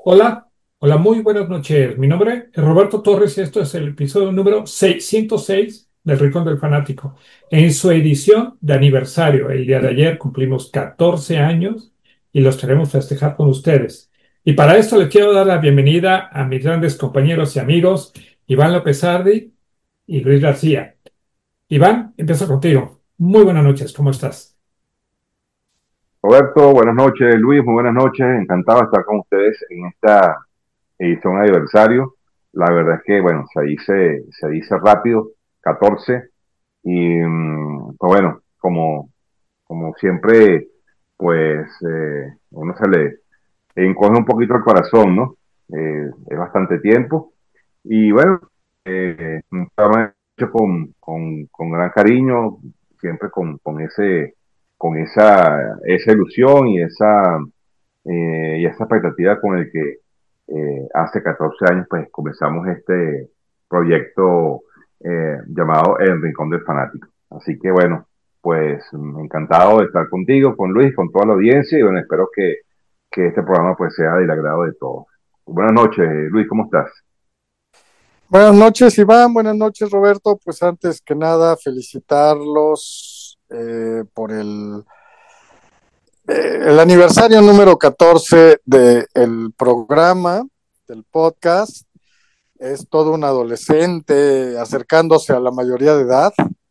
Hola, hola, muy buenas noches. Mi nombre es Roberto Torres y esto es el episodio número 606 del Rincón del Fanático. En su edición de aniversario, el día de ayer cumplimos 14 años y los queremos festejar con ustedes. Y para esto le quiero dar la bienvenida a mis grandes compañeros y amigos, Iván López Ardi y Luis García. Iván, empiezo contigo. Muy buenas noches, ¿cómo estás? Roberto, buenas noches. Luis, muy buenas noches. Encantado de estar con ustedes en esta edición de aniversario. La verdad es que, bueno, se dice rápido, 14. Y, pues bueno, como siempre, pues uno se le encoge un poquito el corazón, ¿no? Es bastante tiempo. Y bueno, un programa hecho con gran cariño, siempre con esa ilusión y esa expectativa con el que hace 14 años pues comenzamos este proyecto llamado El Rincón del Fanático. Así que bueno, pues encantado de estar contigo, con Luis, con toda la audiencia y bueno, espero que este programa pues sea del agrado de todos. Buenas noches, Luis, ¿cómo estás? Buenas noches, Iván. Buenas noches, Roberto. Pues antes que nada, felicitarlos por el aniversario número 14 del programa, del podcast. Es todo un adolescente acercándose a la mayoría de edad.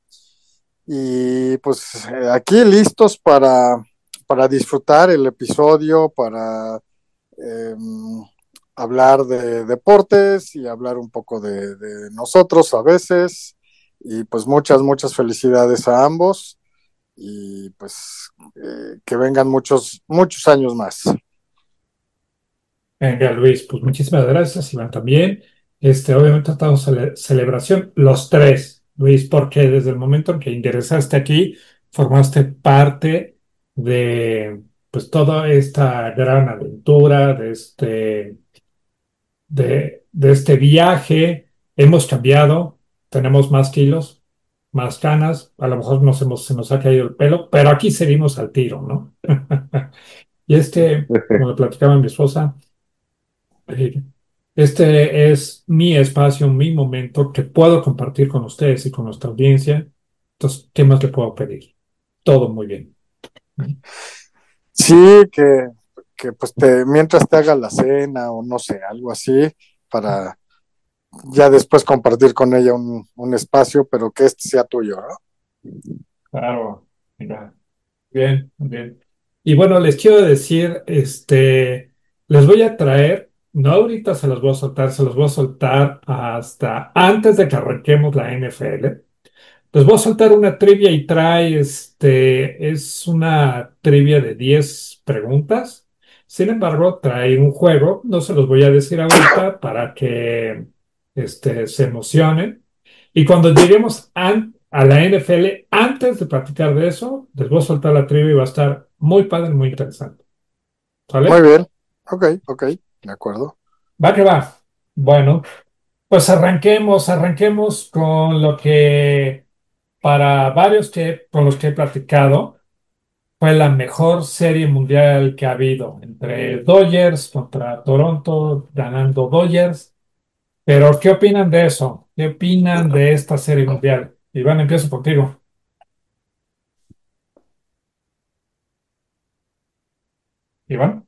Y pues aquí listos para disfrutar el episodio, para eh, hablar de deportes y hablar un poco de nosotros a veces. Y pues muchas felicidades a ambos y pues que vengan muchos años más. Venga, Luis, pues muchísimas gracias, Iván también. Obviamente estamos celebración los tres, Luis, porque desde el momento en que ingresaste aquí, formaste parte de pues toda esta gran aventura, de este viaje. Hemos cambiado, tenemos más kilos, más canas, a lo mejor se nos ha caído el pelo, pero aquí seguimos al tiro, ¿no? Y como le platicaba a mi esposa, eh, este es mi espacio, mi momento que puedo compartir con ustedes y con nuestra audiencia. Entonces, ¿qué más le puedo pedir? Todo muy bien. Sí, que pues mientras te haga la cena o no sé, algo así, para ya después compartir con ella un espacio, pero que este sea tuyo, ¿no? Claro, mira, bien, bien. Y bueno, les quiero decir, les voy a traer, no ahorita se los voy a soltar, se los voy a soltar hasta antes de que arranquemos la NFL. Les voy a soltar una trivia y es una trivia de 10 preguntas. Sin embargo, trae un juego, no se los voy a decir ahorita para que se emocionen. Y cuando lleguemos a la NFL, antes de platicar de eso, les voy a soltar la trivia y va a estar muy padre, muy interesante. Muy ¿Sale? bien, ok, de acuerdo. Va que va. Bueno, pues arranquemos con lo que para varios con los que he platicado. Fue la mejor serie mundial que ha habido entre Dodgers contra Toronto, ganando Dodgers. Pero, ¿qué opinan de eso? ¿Qué opinan de esta serie mundial? Iván, empiezo contigo. Iván,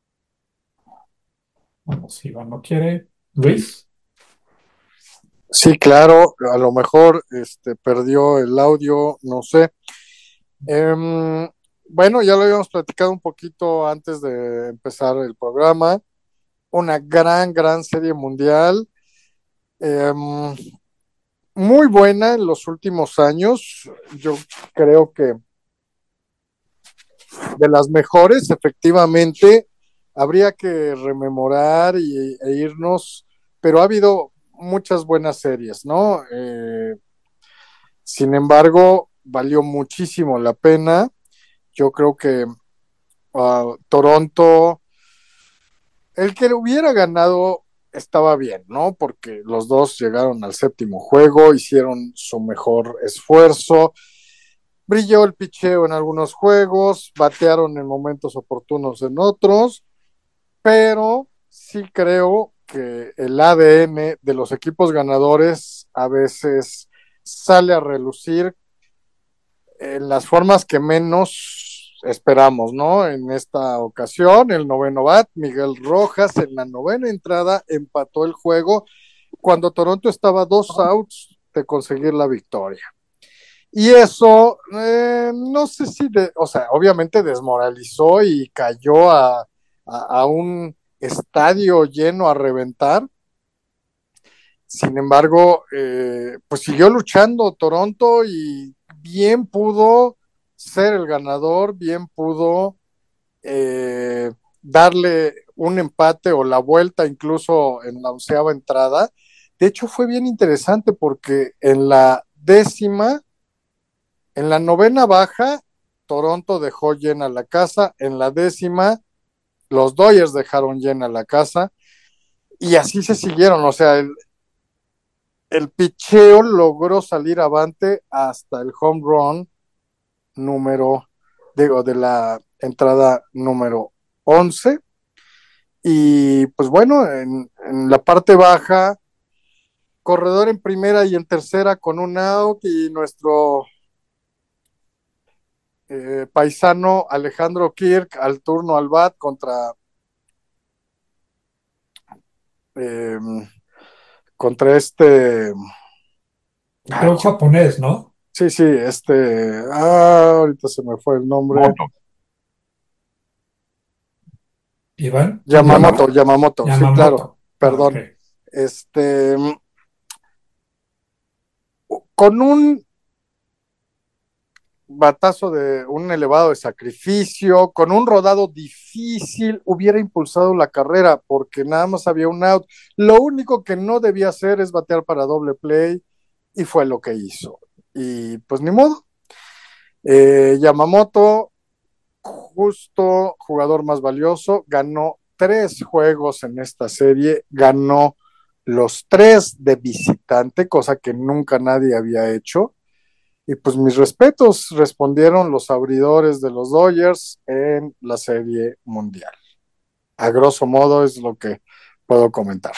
bueno, si Iván no quiere, Luis. Sí, claro, a lo mejor perdió el audio, no sé. Bueno, ya lo habíamos platicado un poquito antes de empezar el programa. Una gran serie mundial. em, Muy buena en los últimos años. Yo creo que de las mejores, efectivamente, habría que rememorar e irnos, pero ha habido muchas buenas series, ¿no? Sin embargo, valió muchísimo la pena. Yo creo que Toronto, el que hubiera ganado estaba bien, ¿no? Porque los dos llegaron al séptimo juego, hicieron su mejor esfuerzo, brilló el picheo en algunos juegos, batearon en momentos oportunos en otros, pero sí creo que el ADN de los equipos ganadores a veces sale a relucir en las formas que menos esperamos, ¿no? En esta ocasión, el noveno bat, Miguel Rojas, en la novena entrada empató el juego cuando Toronto estaba 2 outs de conseguir la victoria. Y eso, no sé si, o sea, obviamente desmoralizó y cayó a un estadio lleno a reventar. Sin embargo, pues siguió luchando Toronto y bien pudo ser el ganador, bien pudo darle un empate o la vuelta incluso en la 11ª entrada. De hecho, fue bien interesante porque en la novena baja, Toronto dejó llena la casa, en la 10ª, los Dodgers dejaron llena la casa y así se siguieron, o sea, el picheo logró salir avante hasta el home run de la entrada número 11. Y pues bueno, en la parte baja, corredor en primera y en tercera con un out y nuestro paisano Alejandro Kirk al turno al bat eh, contra este. Creo un japonés, ¿no? Sí, sí, ahorita se me fue el nombre. Moto. Iván, ¿quién Yamamoto, dijo? Yamamoto, sí, claro, Yamamoto. Ah, ok. perdón. Este, con un batazo de un elevado de sacrificio, con un rodado difícil, hubiera impulsado la carrera porque nada más había un out. Lo único que no debía hacer es batear para doble play y fue lo que hizo. Y pues ni modo. Yamamoto, justo jugador más valioso, ganó 3 juegos en esta serie, ganó los 3 de visitante, cosa que nunca nadie había hecho. Y pues mis respetos, respondieron los abridores de los Dodgers en la Serie Mundial. A grosso modo es lo que puedo comentar.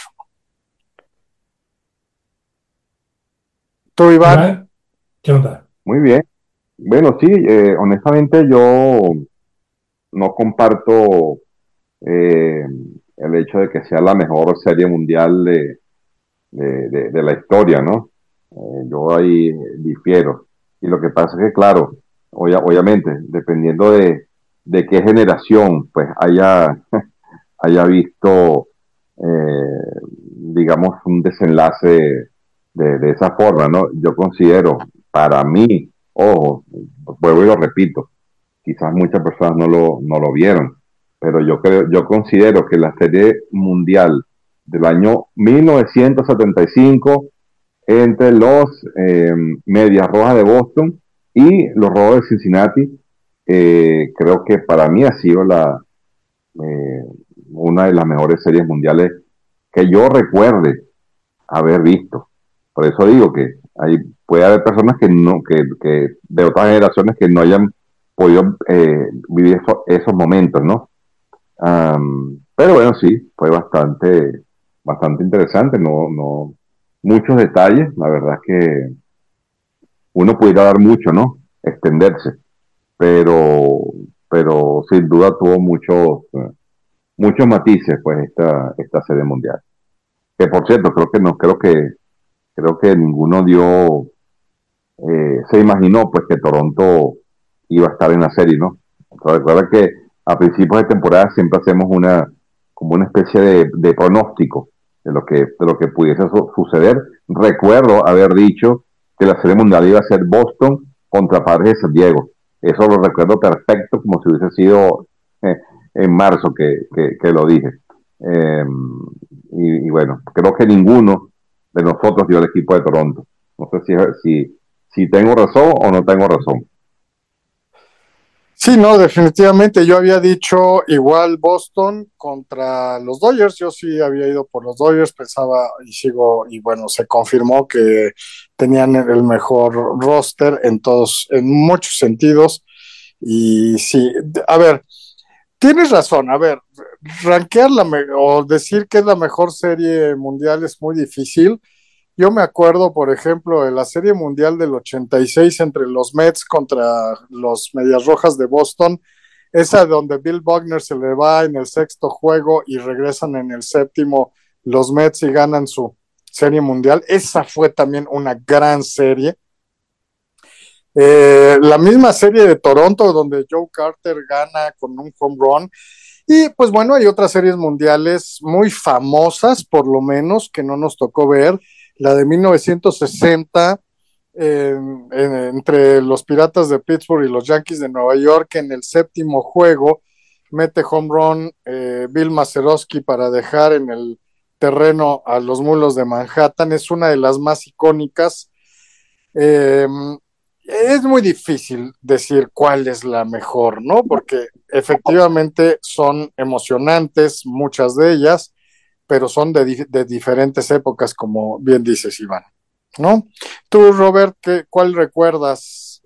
¿Tú, Iván? Iván, ¿qué onda? Muy bien. Bueno, sí, honestamente yo no comparto eh, el hecho de que sea la mejor serie mundial de la historia, ¿no? Yo ahí difiero. Y lo que pasa es que, claro, obviamente, dependiendo de qué generación pues haya visto, digamos, un desenlace de esa forma, ¿no? Yo considero, para mí, ojo, vuelvo y lo repito, quizás muchas personas no lo vieron, pero yo considero que la serie mundial del año 1975 entre los Medias Rojas de Boston y los Rojos de Cincinnati, creo que para mí ha sido eh, una de las mejores series mundiales que yo recuerde haber visto. Por eso digo que puede haber personas que de otras generaciones que no hayan podido vivir esos momentos, ¿no? Pero bueno, sí, fue bastante interesante, muchos detalles, la verdad que uno pudiera dar mucho, ¿no? Extenderse, pero, pero sin duda tuvo muchos matices, pues, esta serie mundial. Que por cierto, creo que ninguno se imaginó, pues, que Toronto iba a estar en la serie, ¿no? Entonces, recuerda que a principios de temporada siempre hacemos como una especie de pronóstico de lo que pudiese suceder. Recuerdo haber dicho que la serie mundial iba a ser Boston contra Padres de San Diego. Eso lo recuerdo perfecto, como si hubiese sido en marzo que lo dije. Eh, y bueno, creo que ninguno de nosotros dio al equipo de Toronto. No sé si tengo razón o no tengo razón. Sí, no, definitivamente. Yo había dicho igual Boston contra los Dodgers. Yo sí había ido por los Dodgers, pensaba y sigo, y bueno, se confirmó que tenían el mejor roster en muchos sentidos. Y sí, a ver, tienes razón. A ver, o decir que es la mejor serie mundial es muy difícil. Yo me acuerdo, por ejemplo, de la serie mundial del 86 entre los Mets contra los Medias Rojas de Boston, esa donde Bill Buckner se le va en el sexto juego y regresan en el séptimo los Mets y ganan su serie mundial. Esa fue también una gran serie. La misma serie de Toronto donde Joe Carter gana con un home run. Y pues bueno, hay otras series mundiales muy famosas, por lo menos, que no nos tocó ver. La de 1960 entre los Piratas de Pittsburgh y los Yankees de Nueva York en el séptimo juego, mete home run Bill Mazeroski para dejar en el terreno a los Mulos de Manhattan. Es una de las más icónicas. Eh, es muy difícil decir cuál es la mejor, ¿no? Porque efectivamente son emocionantes, muchas de ellas, pero son de diferentes épocas, como bien dices, Iván, ¿no? Tú, Robert, ¿cuál recuerdas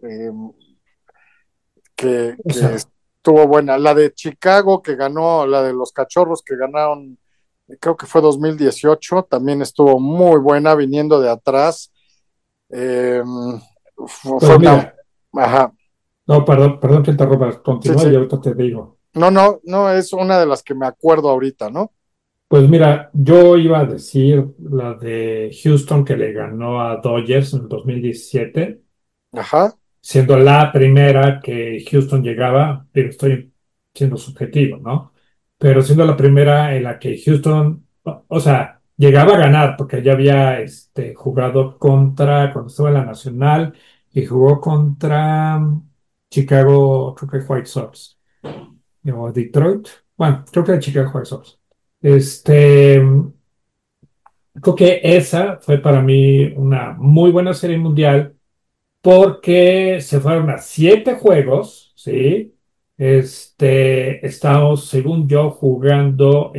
O que sea, estuvo buena? La de Chicago, que ganó, la de los Cachorros, que ganaron, creo que fue 2018, también estuvo muy buena, viniendo de atrás. Eh, pues fue una... mira, Ajá, no, perdón que interrumpa, sí, continúa sí. y ahorita te digo. No, no, no, es una de las que me acuerdo ahorita, ¿no? Pues mira, yo iba a decir la de Houston que le ganó a Dodgers en el 2017, Ajá. siendo la primera que Houston llegaba, pero estoy siendo subjetivo, ¿no? Pero siendo la primera en la que Houston, o sea, llegaba a ganar, porque ya había jugado contra, cuando estaba en la Nacional, y jugó contra Chicago, creo que White Sox, o Detroit, bueno, creo que era Chicago White Sox. Este, Creo que esa fue para mí una muy buena serie mundial porque se fueron a 7 juegos, ¿sí? Estamos, según yo, jugando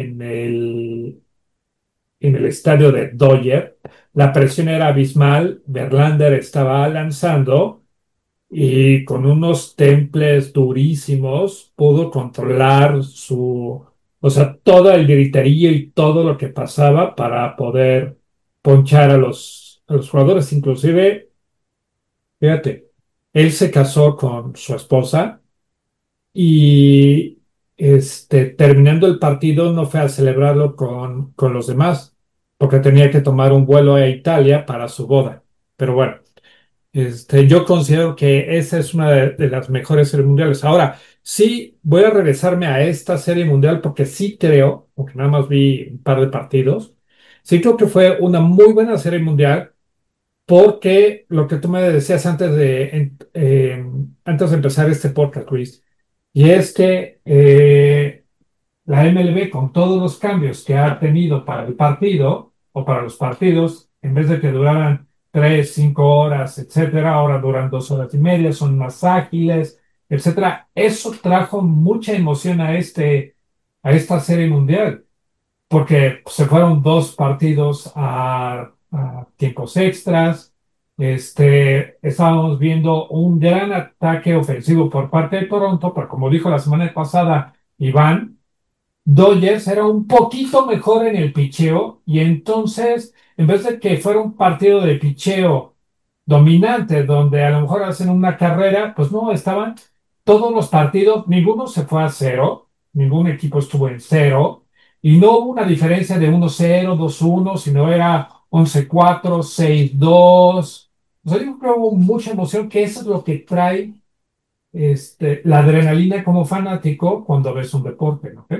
en el estadio de Dodger. La presión era abismal. Verlander estaba lanzando y con unos temples durísimos pudo controlar o sea, todo el griterío y todo lo que pasaba para poder ponchar a los jugadores. Inclusive, fíjate, él se casó con su esposa y terminando el partido no fue a celebrarlo con los demás, porque tenía que tomar un vuelo a Italia para su boda. Pero bueno, yo considero que esa es una de las mejores series mundiales. Ahora, sí voy a regresarme a esta serie mundial porque sí creo, porque nada más vi un par de partidos, sí creo que fue una muy buena serie mundial porque lo que tú me decías antes de empezar este podcast, Luis, y es que la MLB, con todos los cambios que ha tenido para el partido o para los partidos, en vez de que duraran 3, 5 horas, etcétera, ahora duran 2 horas y media, son más ágiles, etcétera. Eso trajo mucha emoción a esta serie mundial porque se fueron 2 partidos a tiempos extras. Estábamos viendo un gran ataque ofensivo por parte de Toronto, pero como dijo la semana pasada Iván, Dodgers era un poquito mejor en el picheo y entonces, en vez de que fuera un partido de picheo dominante, donde a lo mejor hacen una carrera, pues no, estaban todos los partidos, ninguno se fue a cero, ningún equipo estuvo en cero, y no hubo una diferencia de 1-0, 2-1, sino era 11-4, 6-2. O sea, yo creo que hubo mucha emoción, que eso es lo que trae la adrenalina como fanático cuando ves un deporte, ¿no?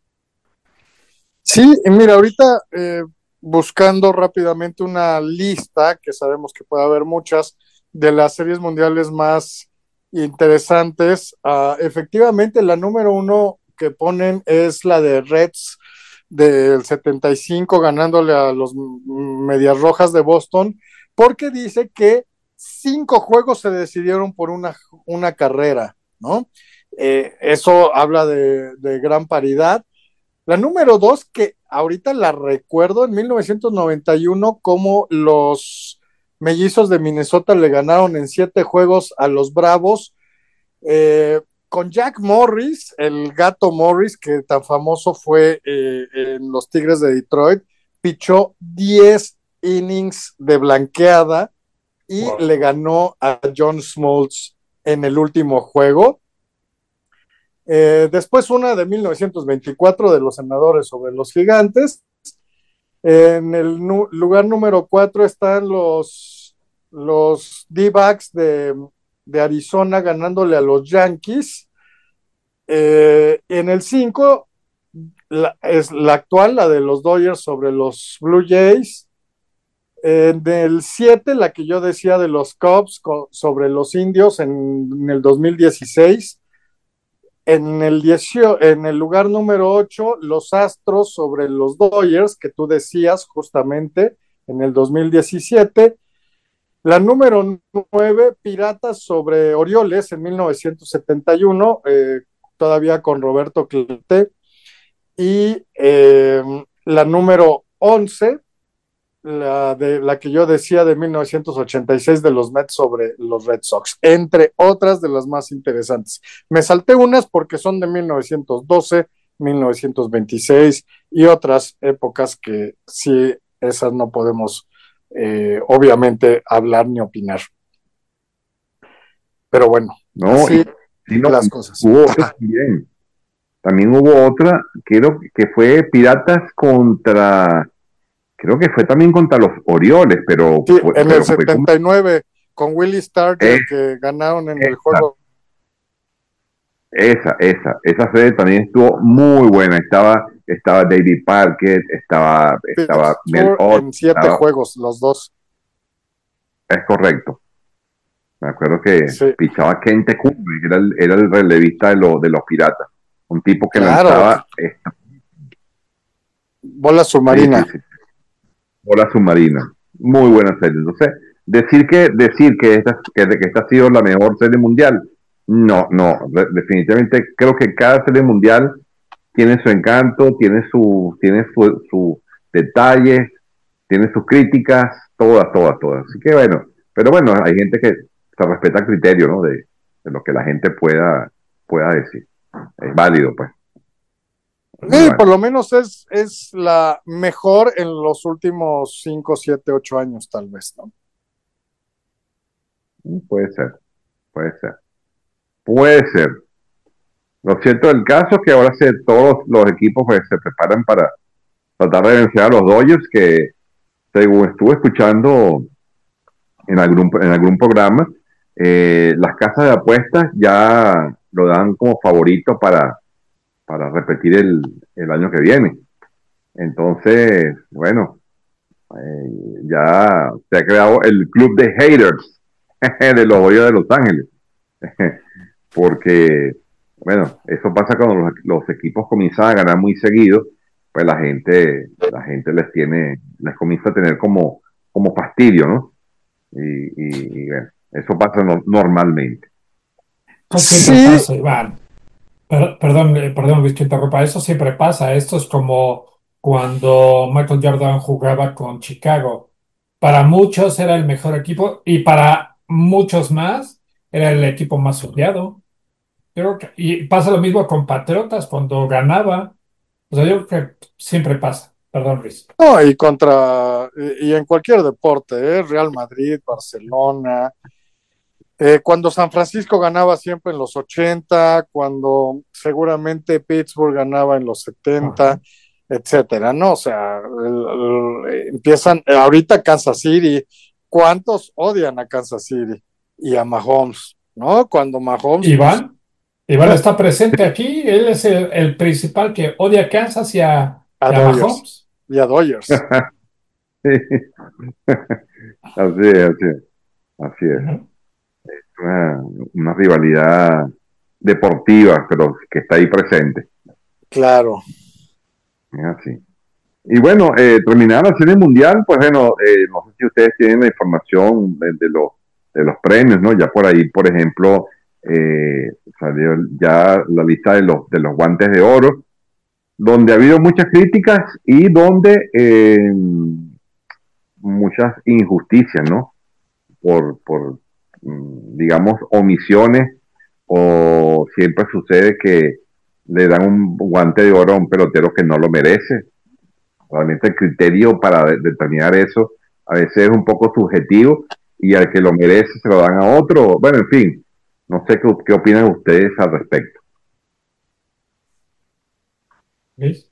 Sí, y mira, ahorita buscando rápidamente una lista, que sabemos que puede haber muchas, de las series mundiales más interesantes, efectivamente la número uno que ponen es la de Reds del 75 ganándole a los Medias Rojas de Boston, porque dice que 5 juegos se decidieron por una carrera, ¿no? Eso habla de gran paridad. La número dos, que ahorita la recuerdo, en 1991, como los Mellizos de Minnesota le ganaron en 7 juegos a los Bravos, eh, con Jack Morris, el gato Morris, que tan famoso fue en los Tigres de Detroit, pichó 10 innings de blanqueada y Wow. le ganó a John Smoltz en el último juego. Después una de 1924 de los Senadores sobre los Gigantes. En el lugar número 4 están los D-backs de Arizona ganándole a los Yankees. En el 5 es la actual, la de los Dodgers sobre los Blue Jays. En el 7, la que yo decía de los Cubs sobre los Indios en el 2016. En el lugar número 8, los Astros sobre los Dodgers, que tú decías justamente en el 2017. La número 9, Piratas sobre Orioles en 1971, todavía con Roberto Clemente. Y la número 11, la que yo decía de 1986 de los Mets sobre los Red Sox, entre otras de las más interesantes. Me salté unas porque son de 1912, 1926 y otras épocas que sí, esas no podemos obviamente hablar ni opinar. Pero bueno, No, así sí, no, las cosas. hubo otra también. También hubo otra, creo que fue Piratas contra, creo que fue también contra los Orioles, pero Sí, fue, en el pero fue como 79 con Willie Stargell que ganaron en el esa, juego. esa serie también estuvo muy buena. Estaba David Parker, estaba Mel Tour Ott, en 7 juegos, los dos. es correcto. Me acuerdo que Sí, pichaba Kente Cumbre, que era el relevista de los Piratas. Un tipo que claro, lanzaba bola sí, sí, submarina. sí, bola submarina. Muy buena serie. Entonces, decir que esta ha sido la mejor serie mundial, no, no, definitivamente creo que cada serie mundial tiene su encanto, su detalles, tiene sus críticas, todas. Así que bueno, pero bueno, hay gente que se respeta el criterio, ¿no? De lo que la gente pueda decir. Es válido, pues. Es muy Por válido. lo menos es la mejor en los últimos 5, 7, 8 años, tal vez, ¿no? Puede ser, puede ser. Puede ser. Lo cierto del caso es que ahora todos los equipos pues, se preparan para tratar de vencer a los Dodgers, que según estuve escuchando en algún programa, las casas de apuestas ya lo dan como favorito para repetir el año que viene. Entonces, bueno, ya se ha creado el club de haters de los Dodgers de Los Ángeles. Porque, bueno, eso pasa cuando los equipos comienzan a ganar muy seguido, pues la gente les comienza a tener como fastidio, ¿no? Y bueno, eso pasa normalmente. Eso siempre Sí, pasa, Iván. Perdón, Luis, que interrumpa. Eso siempre pasa. Esto es como cuando Michael Jordan jugaba con Chicago. Para muchos era el mejor equipo y para muchos más era el equipo más odiado. Y pasa lo mismo con Patriotas cuando ganaba. O sea, yo creo que siempre pasa. Perdón, Luis. no, y en cualquier deporte, Real Madrid, Barcelona, cuando San Francisco ganaba siempre en los 80, cuando seguramente Pittsburgh ganaba en los Ajá. 70, etcétera, ¿no? O sea, empiezan, ahorita Kansas City, ¿cuántos odian a Kansas City y a Mahomes, ¿no? Cuando Mahomes, pues, Iván está presente aquí. Él es el principal que odia a Kansas a y a Dodgers Mahomes. y a Dodgers. Así es. Ujú. Una, una rivalidad deportiva, pero que está ahí presente. Claro. Es así. Y bueno, terminada la serie mundial, pues bueno, no sé si ustedes tienen la información de los premios, ¿no? Ya por ahí, por ejemplo, salió ya la lista de los guantes de oro, donde ha habido muchas críticas y donde muchas injusticias, ¿no? Por digamos, omisiones o siempre sucede que le dan un guante de oro a un pelotero que no lo merece. Realmente el criterio para determinar eso a veces es un poco subjetivo y al que lo merece se lo dan a otro. Bueno, en fin, no sé qué opinan ustedes al respecto. ¿Ves?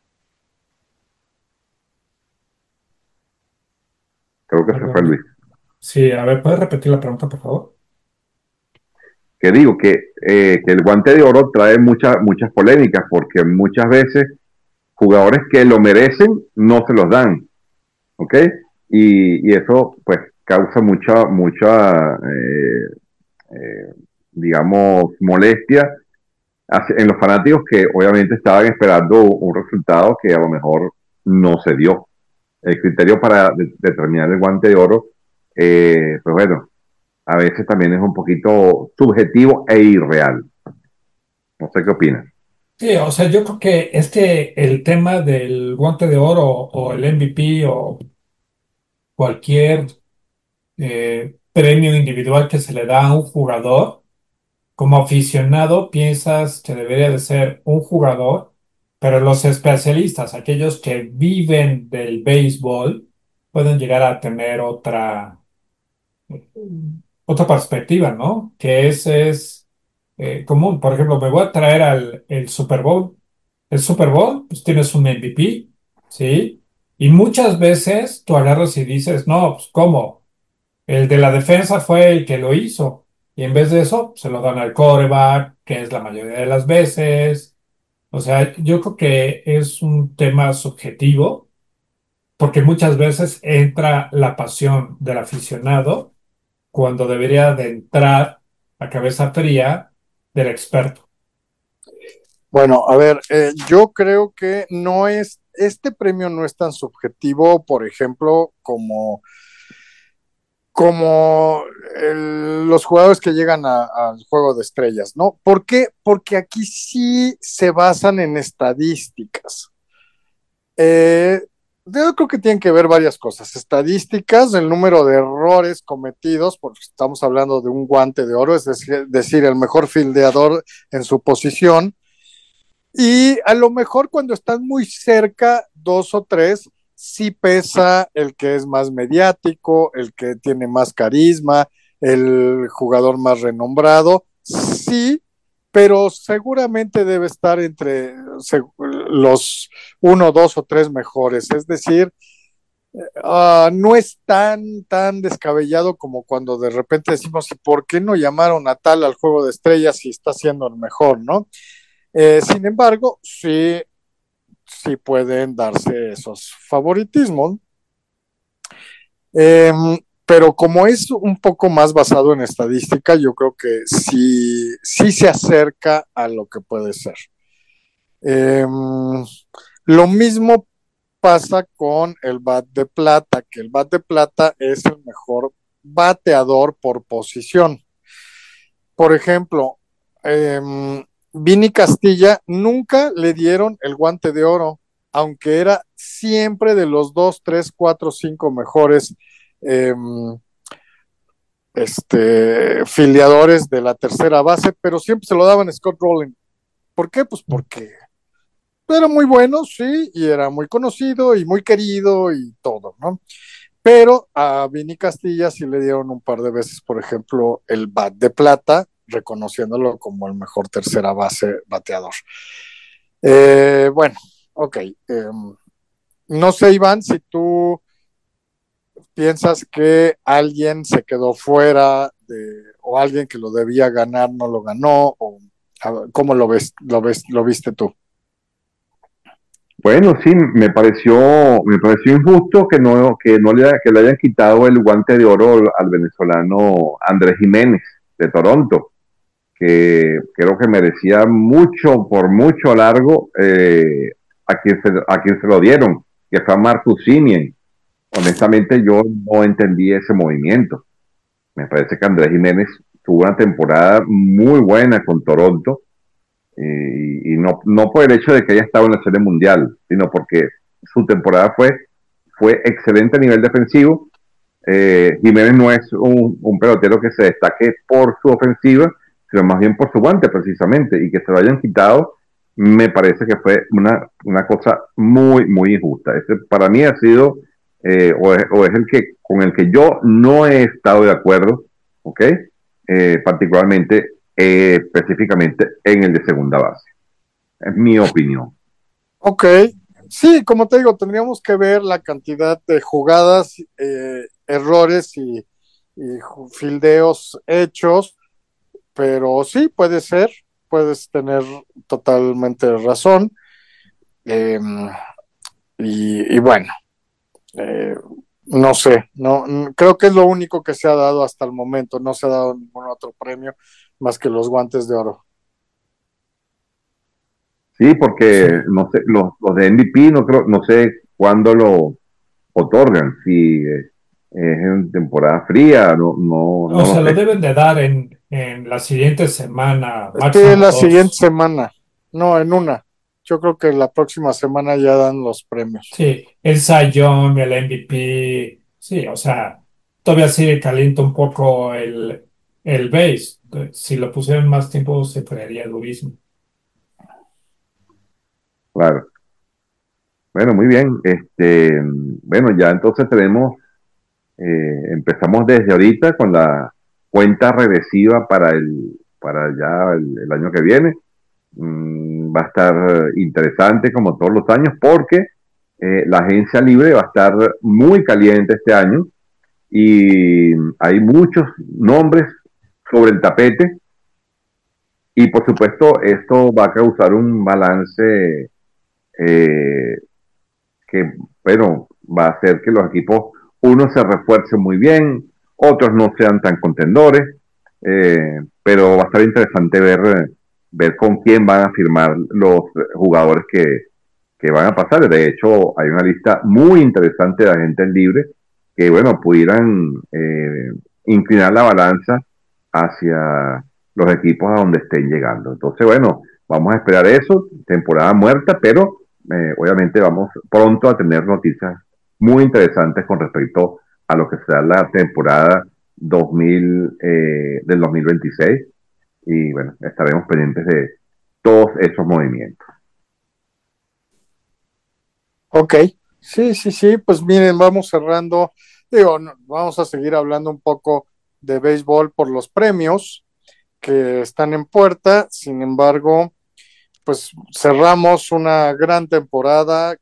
Creo que se Algo fue más. Luis. Sí, a ver, ¿puedes repetir la pregunta, por favor? Que digo que el guante de oro trae muchas polémicas porque muchas veces jugadores que lo merecen no se los dan, ¿ok? Y eso pues causa eh, digamos, molestia en los fanáticos que obviamente estaban esperando un resultado que a lo mejor no se dio. El criterio para determinar el guante de oro, pues bueno, a veces también es un poquito subjetivo e irreal. No sé qué opinas. Sí, o sea, yo creo que el tema del guante de oro o el MVP o cualquier premio individual que se le da a un jugador, como aficionado piensas que debería de ser un jugador, pero los especialistas, aquellos que viven del béisbol, pueden llegar a tener otra perspectiva, ¿no? Que ese es común. Por ejemplo, me voy a traer el Super Bowl. El Super Bowl, pues tienes un MVP, ¿sí? Y muchas veces tú agarras y dices, no, pues ¿cómo? El de la defensa fue el que lo hizo. Y en vez de eso, se lo dan al quarterback, que es la mayoría de las veces. O sea, yo creo que es un tema subjetivo, porque muchas veces entra la pasión del aficionado cuando debería de entrar a cabeza fría del experto. Bueno, a ver, yo creo que no es, este premio no es tan subjetivo, por ejemplo, como los jugadores que llegan al juego de estrellas, ¿no? ¿Por qué? Porque aquí sí se basan en estadísticas. Yo creo que tienen que ver varias cosas. Estadísticas, el número de errores cometidos, porque estamos hablando de un guante de oro, es decir, el mejor fildeador en su posición. Y a lo mejor cuando están muy cerca, dos o tres, sí pesa el que es más mediático, el que tiene más carisma, el jugador más renombrado, sí, pero seguramente debe estar entre los uno, dos o tres mejores. Es decir, no es tan descabellado como cuando de repente decimos, ¿y por qué no llamaron a tal al juego de estrellas si está siendo el mejor, no? Sin embargo, sí pueden darse esos favoritismos, eh, pero como es un poco más basado en estadística, yo creo que sí se acerca a lo que puede ser. Eh, lo mismo pasa con el bat de plata, que el bat de plata es el mejor bateador por posición. Por ejemplo, Vini Castilla nunca le dieron el guante de oro, aunque era siempre de los 2, 3, 4, 5 mejores eh, filiadores de la tercera base, pero siempre se lo daban a Scott Rowland. ¿Por qué? Pues porque era muy bueno, sí, y era muy conocido y muy querido y todo, ¿no? Pero a Vini Castilla sí le dieron un par de veces, por ejemplo, el bat de plata, reconociéndolo como el mejor tercera base bateador. Bueno, ok. No sé, Iván, si tú piensas que alguien se quedó fuera o alguien que lo debía ganar no lo ganó, o ¿cómo lo viste tú? Bueno, sí, me pareció injusto que le hayan quitado el guante de oro al venezolano Andrés Jiménez de Toronto, que creo que merecía mucho, por mucho largo, a quien se lo dieron, que fue a Marcus Semien. Honestamente, yo no entendí ese movimiento. Me parece que Andrés Jiménez tuvo una temporada muy buena con Toronto, y no por el hecho de que haya estado en la Serie Mundial, sino porque su temporada fue excelente a nivel defensivo. Jiménez no es un pelotero que se destaque por su ofensiva, sino más bien por su guante precisamente, y que se lo hayan quitado, me parece que fue una cosa muy, muy injusta. Este para mí ha sido, o es el que con el que yo no he estado de acuerdo, ¿ok? Particularmente, específicamente en el de segunda base. Es mi opinión. Ok, sí, como te digo, tendríamos que ver la cantidad de jugadas, errores y fildeos hechos, pero sí, puede ser, puedes tener totalmente razón. Eh, y bueno, eh, no sé, creo que es lo único que se ha dado hasta el momento, no se ha dado ningún otro premio más que los guantes de oro. Sí, porque Sí. no sé, los de MVP no creo, no sé cuándo lo otorgan, si es en temporada fría, O no lo sea, lo sé. deben de dar en la siguiente semana, Sí, máximo la siguiente dos. semana, no, en una. Yo creo que la próxima semana ya dan los premios. Sí, el Cy Young, el MVP. Sí, o sea, todavía sigue caliente un poco el base. Si lo pusieran más tiempo, se crearía durísimo. Claro. Bueno, muy bien. Bueno, ya entonces empezamos desde ahorita con la cuenta regresiva para ya el año que viene. Va a estar interesante como todos los años porque la agencia libre va a estar muy caliente este año y hay muchos nombres sobre el tapete y por supuesto esto va a causar un balance eh, que, bueno, va a hacer que los equipos, unos se refuercen muy bien, otros no sean tan contendores, pero va a estar interesante ver con quién van a firmar los jugadores que van a pasar. De hecho, hay una lista muy interesante de agentes libres que, bueno, pudieran inclinar la balanza hacia los equipos a donde estén llegando. Entonces, bueno, vamos a esperar eso, temporada muerta, pero obviamente vamos pronto a tener noticias muy interesantes con respecto a lo que será la temporada 2026 y bueno, estaremos pendientes de todos esos movimientos. Ok, sí, sí, sí, pues miren, vamos cerrando. Digo, vamos a seguir hablando un poco de béisbol por los premios que están en puerta. Sin embargo, pues cerramos una gran temporada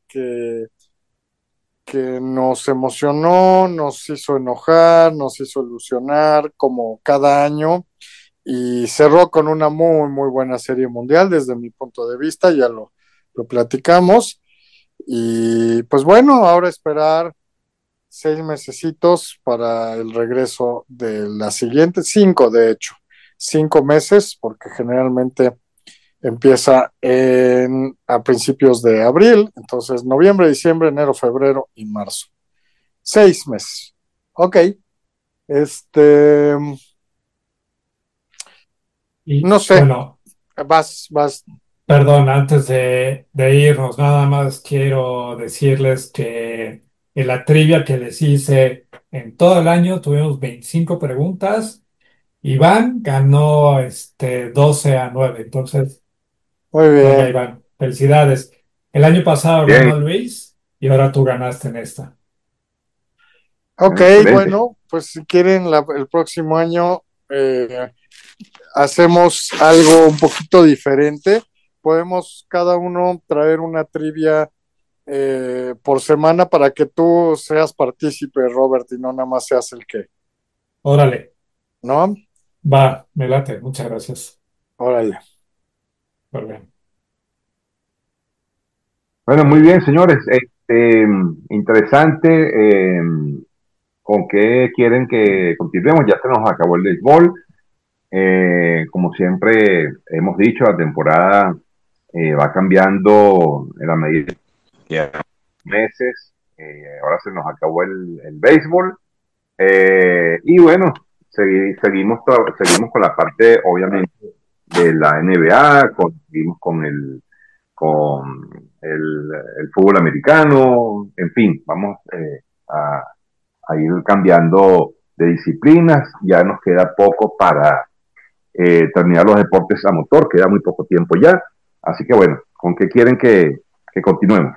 que nos emocionó, nos hizo enojar, nos hizo ilusionar como cada año y cerró con una muy, muy buena serie mundial desde mi punto de vista, ya lo platicamos. Y pues bueno, ahora esperar 6 mesecitos para el regreso de la siguiente, 5 de hecho, 5 meses, porque generalmente empieza a principios de abril, entonces noviembre, diciembre, enero, febrero y marzo. 6 meses. Ok, este, Y no sé, bueno, vas. perdón, antes de irnos, nada más quiero decirles que en la trivia que les hice en todo el año tuvimos 25 preguntas. Iván ganó 12-9. Entonces, Muy venga, bien. Iván, felicidades. El año pasado Bien, ganó Luis y ahora tú ganaste en esta. Ok, bueno, excelente. bueno, pues si quieren el próximo año hacemos algo un poquito diferente. Podemos cada uno traer una trivia por semana para que tú seas partícipe, Robert, y no nada más seas el que, Órale, ¿no? va, me late. Muchas gracias. Órale. Por bien. Bueno, muy Bye. bien, señores. Interesante. ¿Con qué quieren que continuemos? Ya se nos acabó el béisbol. Como siempre hemos dicho, la temporada va cambiando en la medida que meses. Ahora se nos acabó el béisbol. Y bueno, seguimos con la parte, obviamente, de la NBA, seguimos con el fútbol americano, en fin, vamos a ir cambiando de disciplinas. Ya nos queda poco terminar los deportes a motor, queda muy poco tiempo ya. Así que bueno, ¿con qué quieren que continuemos?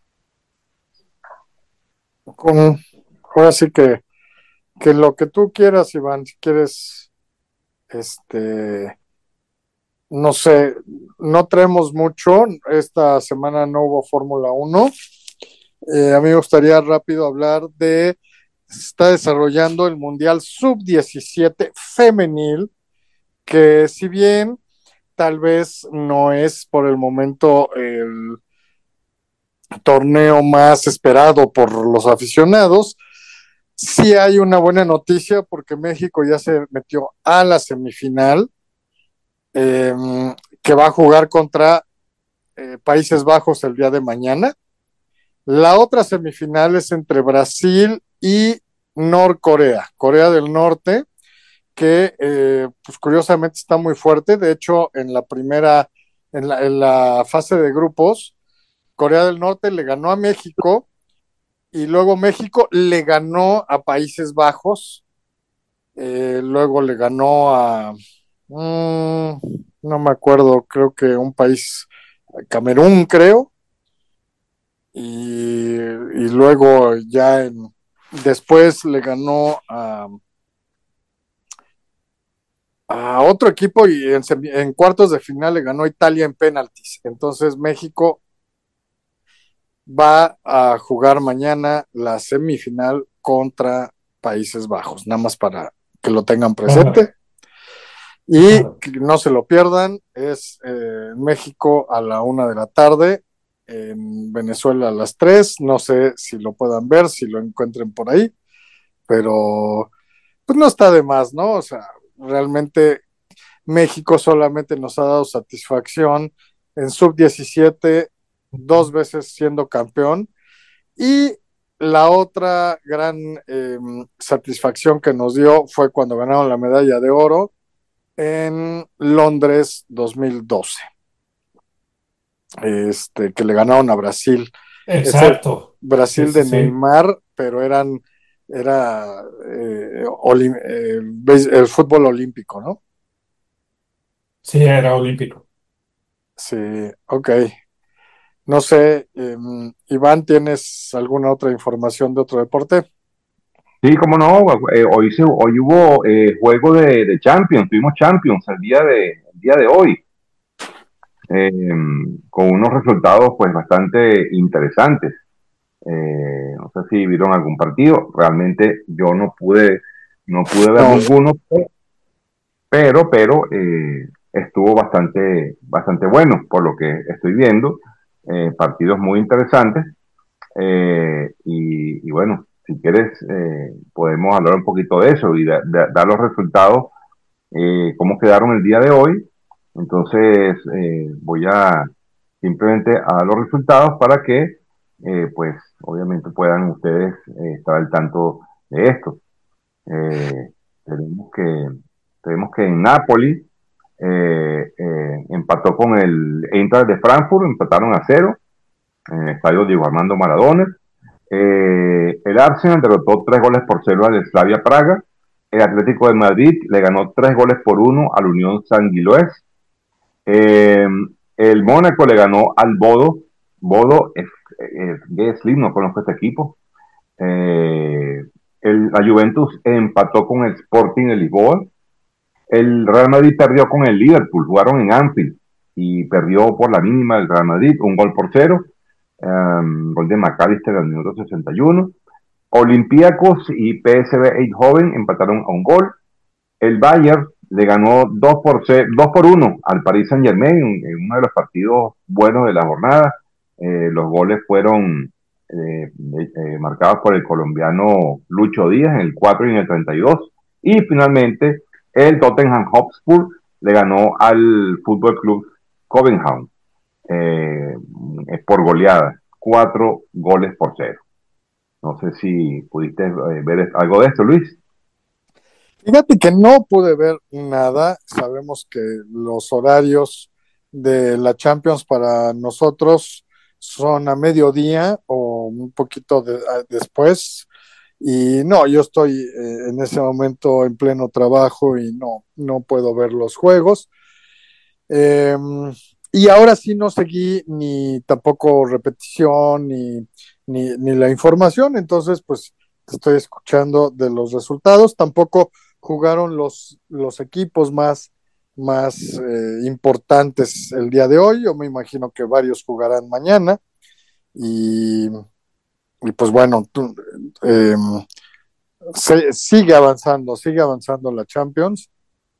Con, ahora sí que lo que tú quieras, Iván, si quieres, este, no sé, no traemos mucho, esta semana no hubo Fórmula 1. A mí me gustaría rápido hablar de, se está desarrollando el Mundial Sub-17 femenil, que si bien tal vez no es por el momento el torneo más esperado por los aficionados, sí hay una buena noticia porque México ya se metió a la semifinal, eh, que va a jugar contra Países Bajos el día de mañana. La otra semifinal es entre Brasil y Norcorea, Corea del Norte, que pues curiosamente está muy fuerte. De hecho, en la fase de grupos, Corea del Norte le ganó a México y luego México le ganó a Países Bajos, luego le ganó a, no me acuerdo, creo que un país, Camerún, creo, y luego después le ganó a otro equipo y en cuartos de final le ganó a Italia en penaltis. Entonces México va a jugar mañana la semifinal contra Países Bajos, nada más para que lo tengan Claro, presente. Y claro. que no se lo pierdan, es en México a la 1 de la tarde, en Venezuela a las 3. No sé si lo puedan ver, si lo encuentren por ahí, pero pues no está de más, ¿no? O sea, realmente México solamente nos ha dado satisfacción en sub-17 dos veces siendo campeón. Y la otra gran satisfacción que nos dio fue cuando ganaron la medalla de oro en Londres 2012, que le ganaron a Brasil. Ese Exacto. Sí, Brasil sí, de sí. Neymar, pero era el fútbol olímpico, ¿no? Sí, era olímpico. Sí, ok. No sé, Iván, ¿tienes alguna otra información de otro deporte? Sí, cómo no, hoy hubo juego de Champions, tuvimos Champions el día de hoy, eh, con unos resultados pues bastante interesantes. No sé si vieron algún partido, realmente yo no pude ver No, ninguno, pero estuvo bastante bueno por lo que estoy viendo, partidos muy interesantes. Y bueno, si quieres, podemos hablar un poquito de eso y dar los resultados, cómo quedaron el día de hoy. Entonces, voy a simplemente a dar los resultados para que, pues, obviamente puedan ustedes estar al tanto de esto. Eh, tenemos que, tenemos que en Napoli empató con el Eintracht de Frankfurt, empataron a cero en el estadio Diego Armando Maradona. El Arsenal derrotó 3 goles por 0 al Slavia Praga. El Atlético de Madrid le ganó 3 goles por 1 al Unión San Giloés. Eh, el Mónaco le ganó al Bodo Glimt, no conozco este equipo. Eh, la Juventus empató con el Sporting de Lisboa. El Real Madrid perdió con el Liverpool, jugaron en Anfield y perdió por la mínima el Real Madrid, 1 gol por 0. Gol de McAllister al minuto 61. Olympiacos y PSV Eindhoven empataron a un gol. El Bayern le ganó 2 por 1 al Paris Saint Germain en uno de los partidos buenos de la jornada. Los goles fueron marcados por el colombiano Lucho Díaz en el 4 y en el 32. Y finalmente el Tottenham Hotspur le ganó al Fútbol Club Copenhagen eh, por goleada, 4 goles por 0. No sé si pudiste ver algo de esto, Luis. fíjate que no pude ver nada. Sabemos que los horarios de la Champions para nosotros son a mediodía o un poquito después. Y no, yo estoy en ese momento en pleno trabajo y no puedo ver los juegos. Eh, y ahora sí no seguí ni tampoco repetición ni la información, entonces pues estoy escuchando de los resultados. Tampoco jugaron los equipos más importantes el día de hoy. Yo me imagino que varios jugarán mañana y, y pues bueno, eh, sigue avanzando la Champions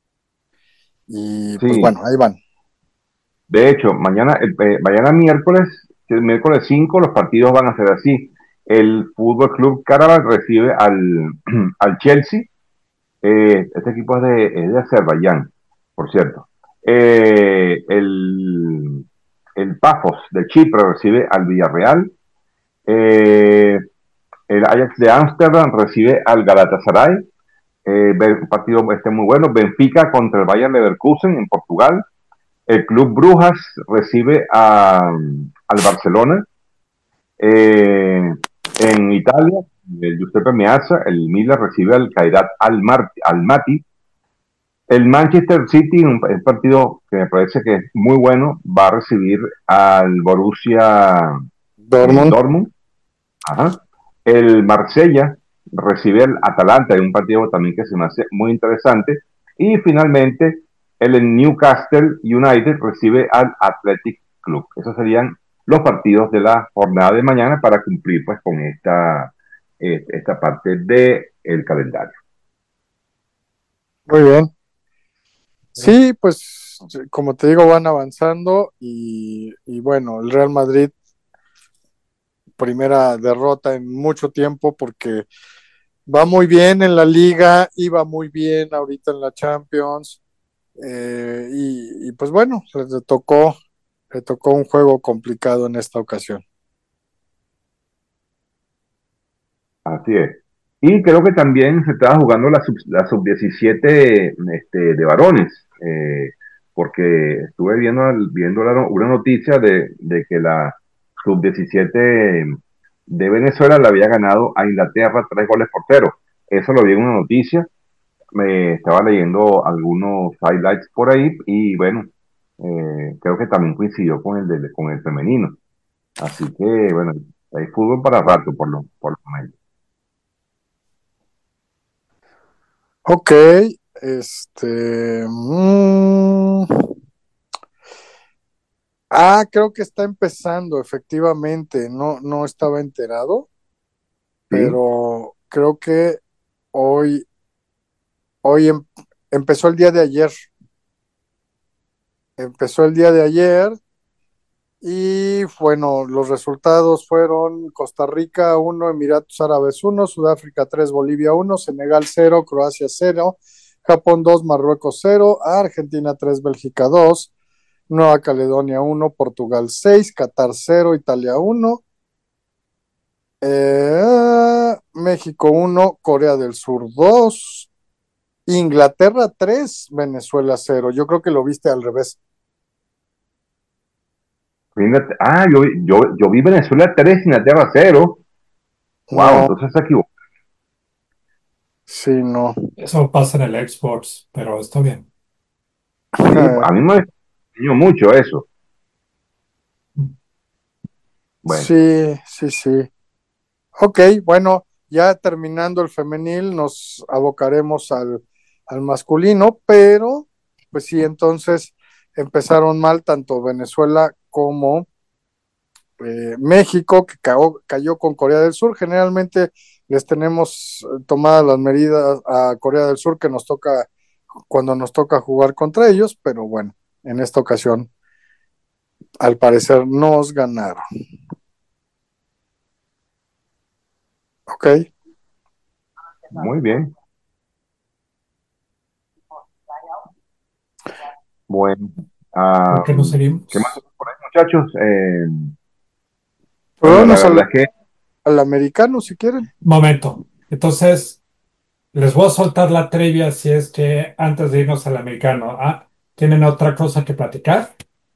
y pues Sí, bueno, ahí van. de hecho, mañana miércoles, que es miércoles 5, los partidos van a ser así. El Fútbol Club Karabakh recibe al Chelsea. Este equipo es de Azerbaiyán, por cierto. El Pafos de Chipre recibe al Villarreal. Eh, el Ajax de Ámsterdam recibe al Galatasaray. Un partido muy bueno. Benfica contra el Bayer Leverkusen en Portugal. El Club Brujas recibe al Barcelona. En Italia, el Giuseppe Meazza, el Milan recibe al Kairat Almaty. El Manchester City, un partido que me parece que es muy bueno, va a recibir al Borussia Dortmund. Dortmund. Ajá. El Marsella recibe al Atalanta, en un partido también que se me hace muy interesante. Y finalmente, el Newcastle United recibe al Athletic Club. Esos serían los partidos de la jornada de mañana para cumplir pues con esta parte del calendario. Muy bien. Sí, pues como te digo, van avanzando y bueno, el Real Madrid, primera derrota en mucho tiempo porque va muy bien en la liga, iba muy bien ahorita en la Champions y pues bueno, le tocó un juego complicado en esta ocasión. Así es. Y creo que también se estaba jugando la sub-17 de varones, porque estuve viendo una noticia de que la sub-17 de Venezuela le había ganado a Inglaterra 3 goles por 0. Eso lo vi en una noticia, me estaba leyendo algunos highlights por ahí y bueno, creo que también coincidió con el femenino. Así que bueno, hay fútbol para rato por lo menos. Ok, este... creo que está empezando, efectivamente, no estaba enterado, ¿Sí? pero creo que hoy, hoy empezó el día de ayer. Empezó el día de ayer y bueno, los resultados fueron Costa Rica 1, Emiratos Árabes 1, Sudáfrica 3, Bolivia 1, Senegal 0, Croacia 0, Japón 2, Marruecos 0, Argentina 3, Bélgica 2, Nueva Caledonia 1, Portugal 6, Qatar 0, Italia 1, México 1, Corea del Sur 2, Inglaterra 3, Venezuela 0. Yo creo que lo viste al revés. Yo vi Venezuela 3, Inglaterra 0. Wow, No, entonces se equivocó. sí, no. Eso pasa en el Xbox, pero está bien. Sí, a mí me enseñó mucho eso. Bueno, Sí. Ok, bueno, ya terminando el femenil, nos abocaremos al masculino, pero pues sí, entonces empezaron mal tanto Venezuela como México, que cayó con Corea del Sur. Generalmente les tenemos tomadas las medidas a Corea del Sur que nos toca cuando nos toca jugar contra ellos, pero bueno, en esta ocasión al parecer nos ganaron. Ok. muy bien. Bueno, ¿Por qué no ¿qué más seguimos? tenemos por ahí, muchachos? Pues Bueno, la vamos verdad es que al americano si quieren. Momento. Entonces, les voy a soltar la trivia si es que antes de irnos al americano, ¿tienen otra cosa que platicar?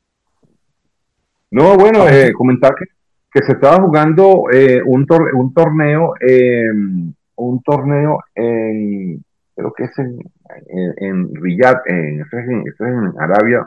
no, bueno, Aparte, comentar que se estaba jugando un torneo. un torneo creo que es en Riyadh, eso es en Arabia,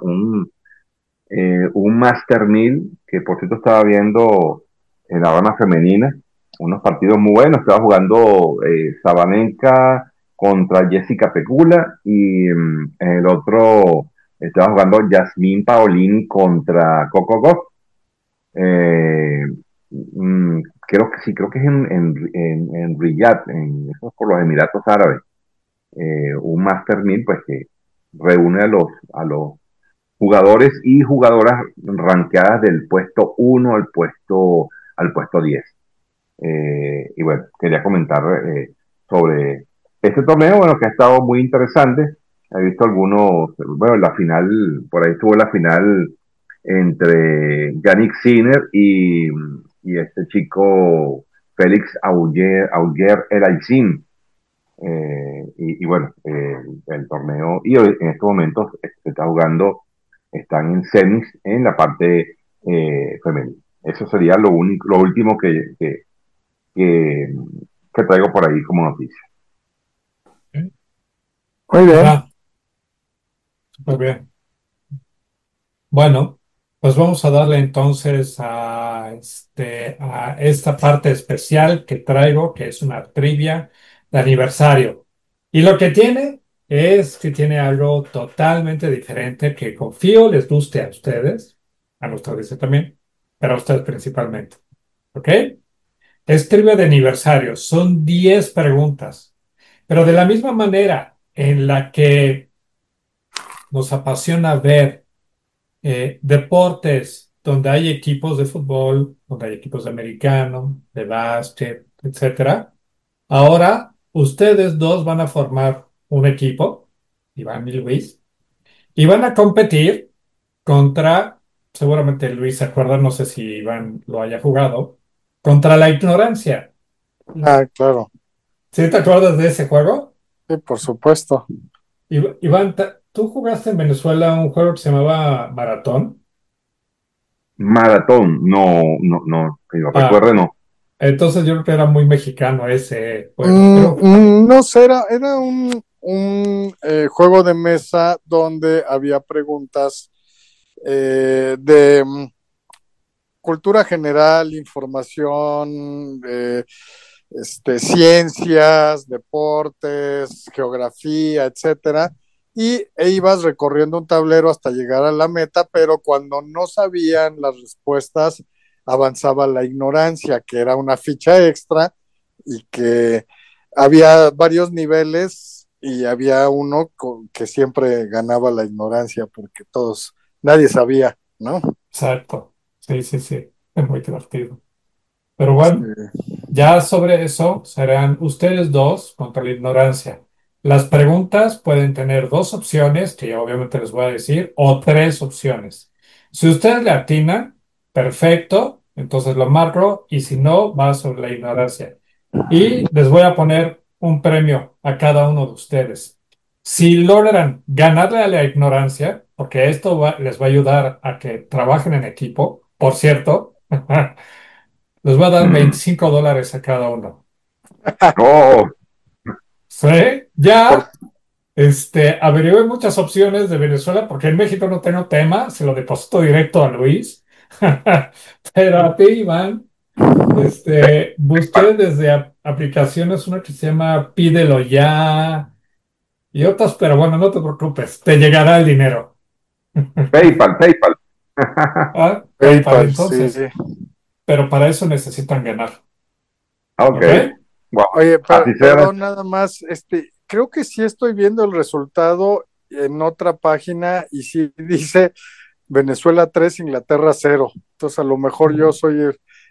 un Master 1000, que por cierto estaba viendo en la rama femenina, unos partidos muy buenos. Estaba jugando Sabanenka contra Jessica Pegula y el otro estaba jugando Yasmin Paolini contra Coco Gauff. Eh, creo que sí, creo que es en Riyadh, eso es por los Emiratos Árabes. Un Master 1000 pues que reúne a los jugadores y jugadoras rankeadas del puesto 1 al puesto 10. Y bueno, quería comentar sobre este torneo, bueno, que ha estado muy interesante. He visto algunos, bueno, la final, por ahí estuvo la final entre Yannick Sinner y este chico Félix Auger El Alcín. Y bueno, el torneo, y hoy, en estos momentos se está jugando, están en semis en la parte femenina. Eso sería lo único, lo último que, que traigo por ahí como noticia. ¿Eh? Muy bien. Va, súper bien. Bueno, pues vamos a darle entonces a esta parte especial que traigo, que es una trivia de aniversario. Y lo que tiene es que tiene algo totalmente diferente que confío les guste a ustedes también, pero a ustedes principalmente. ¿Ok? Es trivia de aniversario, son 10 preguntas, pero de la misma manera en la que nos apasiona ver deportes donde hay equipos de fútbol, donde hay equipos de americano, de básquet, etcétera. Ahora ustedes dos van a formar un equipo, Iván y Luis, y van a competir contra, seguramente Luis se acuerda, no sé si Iván lo haya jugado, contra la ignorancia. Ah, claro. ¿Sí te acuerdas de ese juego? Sí, por supuesto. Iván, ¿tú jugaste en Venezuela un juego que se llamaba Maratón? Maratón, no, no, no, que yo Ah, recuerde, no. entonces yo creo que era muy mexicano ese juego, pero No sé, era un juego de mesa donde había preguntas de cultura general, información, ciencias, deportes, geografía, etcétera, e ibas recorriendo un tablero hasta llegar a la meta, pero cuando no sabían las respuestas, avanzaba la ignorancia, que era una ficha extra y que había varios niveles y había uno que siempre ganaba la ignorancia porque nadie sabía, ¿no? exacto. Sí, sí, sí. Es muy divertido. Pero Sí. bueno, ya sobre eso serán ustedes dos contra la ignorancia. Las preguntas pueden tener dos opciones, que yo obviamente les voy a decir, o tres opciones. Si ustedes le atinan, perfecto, entonces lo marco, y si no, va sobre la ignorancia. Y les voy a poner un premio a cada uno de ustedes. Si logran ganarle a la ignorancia, porque esto les va a ayudar a que trabajen en equipo, por cierto, les va a dar Mm. $25 a cada uno. Oh, ¿Sí? Por, Ya, averigué muchas opciones de Venezuela porque en México no tengo tema, se lo deposito directo a Luis. Pero a ti, Iván, busqué desde aplicaciones una que se llama Pídelo Ya y otras, pero bueno, no te preocupes, te llegará el dinero. PayPal, PayPal. Ah, PayPal, PayPal, sí. entonces, pero para eso necesitan ganar, Ok, ¿ok? wow, Oye, así será. perdón, nada más, creo que sí estoy viendo el resultado en otra página y sí dice Venezuela 3, Inglaterra 0. Entonces, a lo mejor yo soy,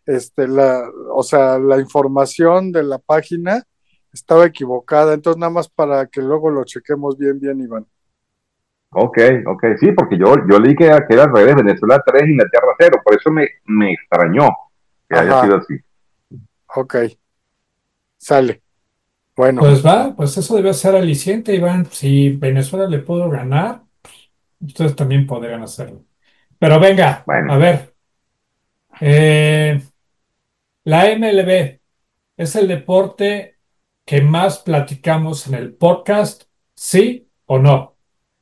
o sea, la información de la página estaba equivocada. Entonces, nada más para que luego lo chequemos bien, bien, Iván. Ok, ok, sí, porque yo leí que era al revés, Venezuela 3, Inglaterra 0, por eso me extrañó que haya sido Ajá, así. ok, sale. Bueno, Pues va, pues eso debe ser aliciente, Iván. Si Venezuela le pudo ganar, ustedes también podrían hacerlo. Pero venga, a Bueno, ver, la MLB es el deporte que más platicamos en el podcast? ¿Sí o no?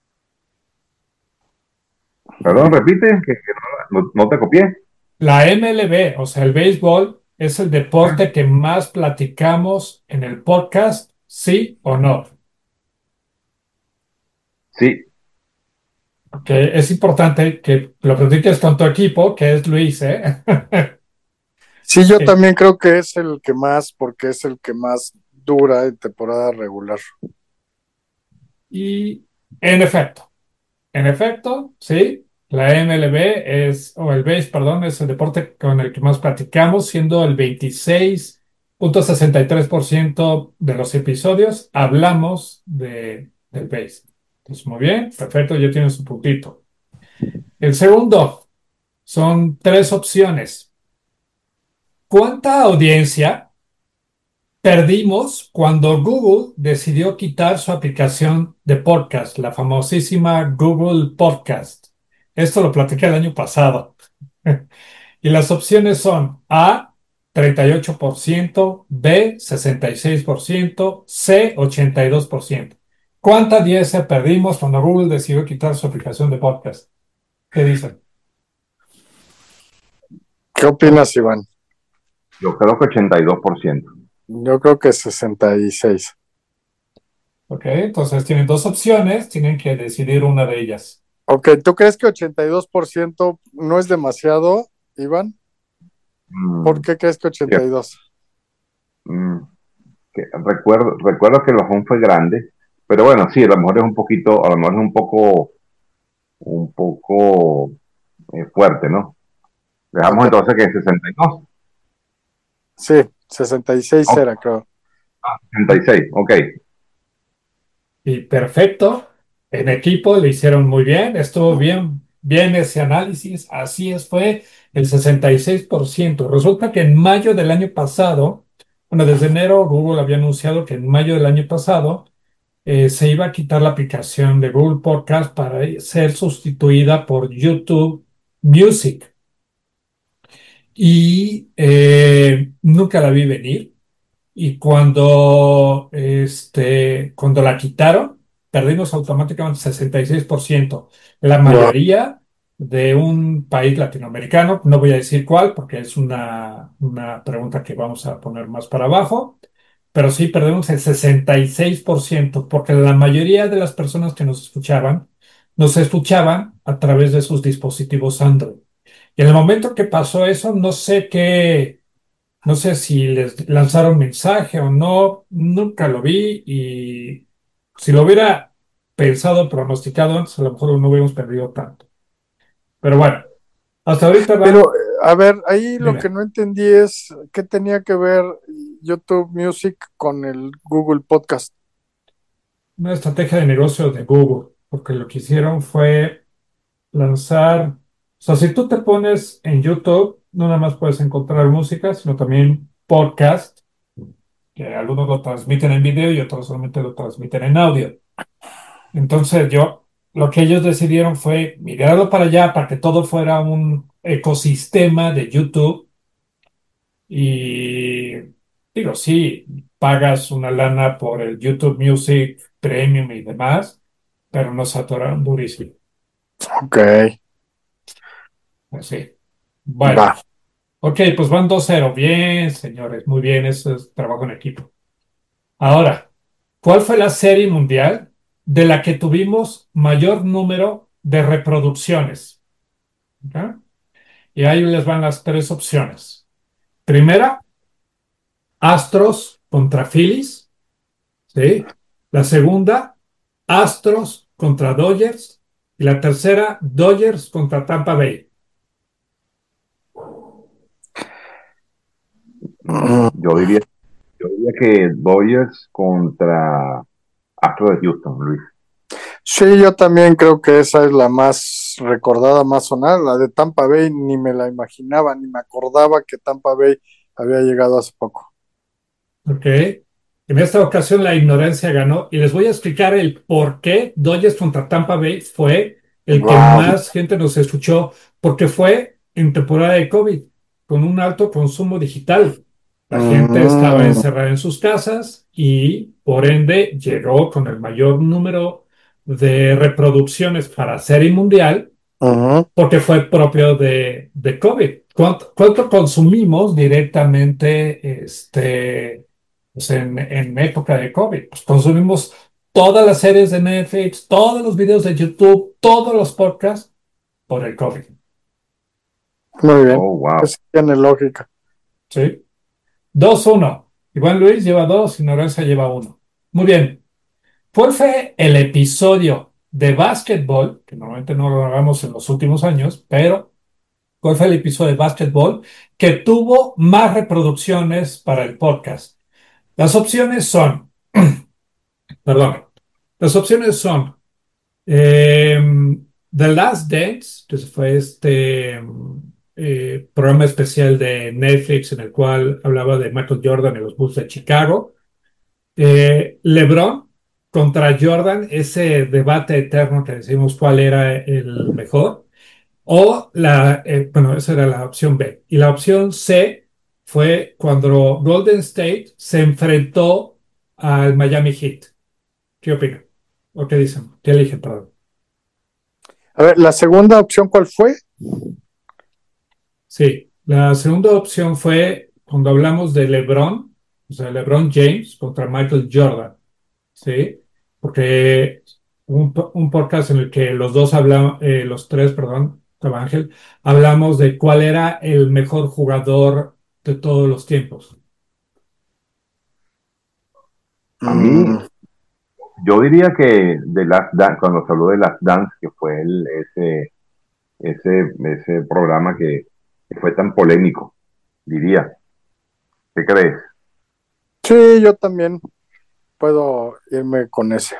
Perdón, repite, que no te copié. La MLB, o sea, el béisbol, es el deporte que más platicamos en el podcast, ¿sí o no? Sí, Ok, es importante que lo platiques con tu equipo, que es Luis, ¿eh? Sí, yo Eh, también creo que es el que más, porque es el que más dura en temporada regular. Y en efecto, sí, la MLB o el base, perdón, es el deporte con el que más platicamos, siendo el 26,63% de los episodios hablamos del base. Entonces, muy bien, perfecto, ya tienes un puntito. El segundo son tres opciones. ¿Cuánta audiencia perdimos cuando Google decidió quitar su aplicación de podcast, la famosísima Google Podcast? Esto lo platiqué el año pasado. Y las opciones son A, 38%, B, 66%, C, 82%. ¿Cuánta audiencia perdimos cuando Google decidió quitar su aplicación de podcast? ¿Qué dicen? ¿Qué opinas, Iván? yo creo que 82%. Yo creo que 66. Ok, entonces tienen dos opciones, tienen que decidir una de ellas. Ok, ¿tú crees que 82% no es demasiado, Iván? ¿Por Mm, qué crees que cierto. 82? Mm, recuerdo que el bajón fue grande, pero bueno, sí, a lo mejor es un poquito, a lo mejor es un poco fuerte, ¿no? Dejamos Ok, entonces que 62. sí, 66 Oh, era, creo. 66, ok. Y perfecto, en equipo le hicieron muy bien, estuvo bien, bien ese análisis, así es, fue el 66%. Resulta que en mayo del año pasado, bueno, desde enero Google había anunciado que en mayo del año pasado se iba a quitar la aplicación de Google Podcast para ser sustituida por YouTube Music. Y nunca la vi venir. Y cuando la quitaron, perdimos automáticamente 66%. La Wow. mayoría de un país latinoamericano, no voy a decir cuál, porque es una pregunta que vamos a poner más para abajo, pero sí perdimos el 66%, porque la mayoría de las personas que nos escuchaban a través de sus dispositivos Android. Y en el momento que pasó eso, no sé si les lanzaron mensaje o no, nunca lo vi y si lo hubiera pensado, pronosticado antes, a lo mejor no hubiéramos perdido tanto. Pero bueno, hasta ahorita Pero, van, a ver, ahí lo que dime, no entendí es qué tenía que ver YouTube Music con el Google Podcast. una estrategia de negocio de Google, porque lo que hicieron fue lanzar, o sea, si tú te pones en YouTube, no nada más puedes encontrar música, sino también podcast, que algunos lo transmiten en video y otros solamente lo transmiten en audio. Entonces lo que ellos decidieron fue migrarlo para allá para que todo fuera un ecosistema de YouTube y digo, sí, pagas una lana por el YouTube Music Premium y demás, pero nos atoraron durísimo. Ok, Así. Bueno, va. ok, pues van 2-0. Bien, señores, muy bien, eso es trabajo en equipo. Ahora, ¿cuál fue la serie mundial de la que tuvimos mayor número de reproducciones? ¿Ok? Y ahí les van las tres opciones. Primera, Astros contra Phillies, ¿sí? La segunda, Astros contra Dodgers. Y la tercera, Dodgers contra Tampa Bay. Mm, Yo diría que Dodgers contra Astros de Houston, Luis. sí, yo también creo que esa es la más recordada, más sonada. La de Tampa Bay ni me la imaginaba, ni me acordaba que Tampa Bay había llegado hace poco. ¿Ok? En esta ocasión la ignorancia ganó y les voy a explicar el por qué Dodgers contra Tampa Bay fue el que Wow. más gente nos escuchó, porque fue en temporada de COVID, con un alto consumo digital. La gente estaba Mm, encerrada en sus casas y por ende llegó con el mayor número de reproducciones para serie mundial ujú, porque fue propio de COVID. ¿Cuánto consumimos directamente pues en época de COVID? Pues consumimos todas las series de Netflix, todos los videos de YouTube, todos los podcasts por el COVID. muy bien. Oh, wow. Pues sí tiene lógica. ¿Sí? 2-1. Iván Luis lleva 2 y Norenza lleva 1. Muy bien. ¿Cuál fue el episodio de básquetbol, que normalmente no lo hagamos en los últimos años, pero cuál fue el episodio de básquetbol que tuvo más reproducciones para el podcast? Las opciones son, perdón, las opciones son eh, The Last Dance, que fue programa especial de Netflix en el cual hablaba de Michael Jordan y los Bulls de Chicago. LeBron contra Jordan, ese debate eterno que decimos cuál era el mejor. Bueno, esa era la opción B. Y la opción C fue cuando Golden State se enfrentó al Miami Heat. ¿Qué opinan? ¿O qué dicen? ¿Qué eligen, perdón? A ver, la segunda opción, ¿cuál fue? Sí, la segunda opción fue cuando hablamos de LeBron, o sea, LeBron James contra Michael Jordan. ¿Sí? Porque un podcast en el que los dos hablamos, los tres, perdón, estaba Ángel, hablamos de cuál era el mejor jugador de todos los tiempos. A mí, Mm, yo diría que de Last Dance, cuando se habló de Last Dance, que fue ese programa que fue tan polémico, diría. ¿Qué crees? sí, yo también puedo irme con ese.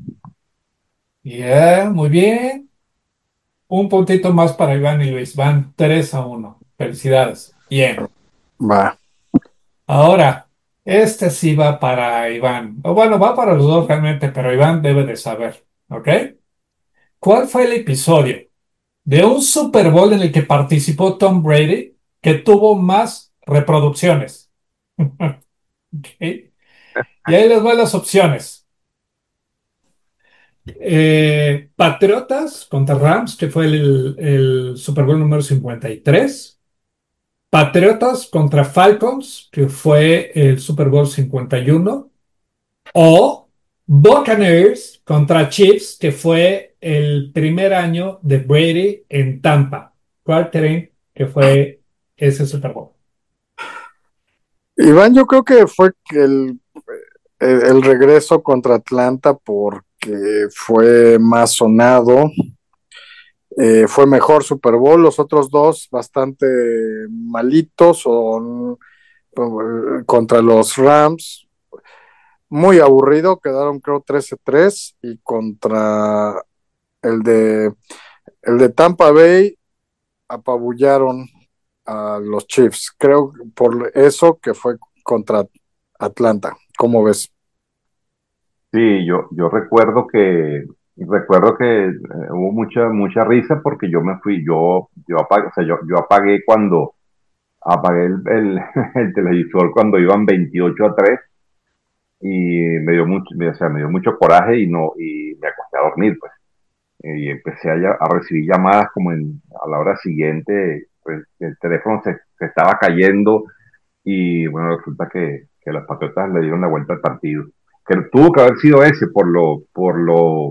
Yeah, muy bien. Un puntito más para Iván y Luis. Van 3-1. Felicidades. Bien. Va. Ahora, este sí va para Iván. O bueno, va para los dos realmente, pero Iván debe de saber. ¿Ok? ¿Cuál fue el episodio de un Super Bowl en el que participó Tom Brady que tuvo más reproducciones? ¿Ok? Y ahí les voy las opciones. Patriotas contra Rams, que fue el Super Bowl número 53. Patriotas contra Falcons, que fue el Super Bowl 51. O Buccaneers contra Chiefs, que fue el primer año de Brady en Tampa. ¿Cuál creen que fue ese Super Bowl? Iván, yo creo que fue que el regreso contra Atlanta porque fue más sonado, fue mejor Super Bowl, los otros dos bastante malitos contra los Rams, muy aburrido, quedaron creo 13-3 y contra el de, el de Tampa Bay apabullaron a los Chiefs, creo por eso que fue contra Atlanta, ¿cómo ves? Sí, yo recuerdo que hubo mucha risa porque yo me fui, yo apagué, o sea, yo apagué cuando apagué el televisor cuando iban 28-3 y o sea, me dio mucho coraje y me acosté a dormir, pues. Y empecé a recibir llamadas como a la hora siguiente, pues el teléfono se estaba cayendo y bueno, resulta que los Patriotas le dieron la vuelta al partido. Que tuvo que haber sido ese por lo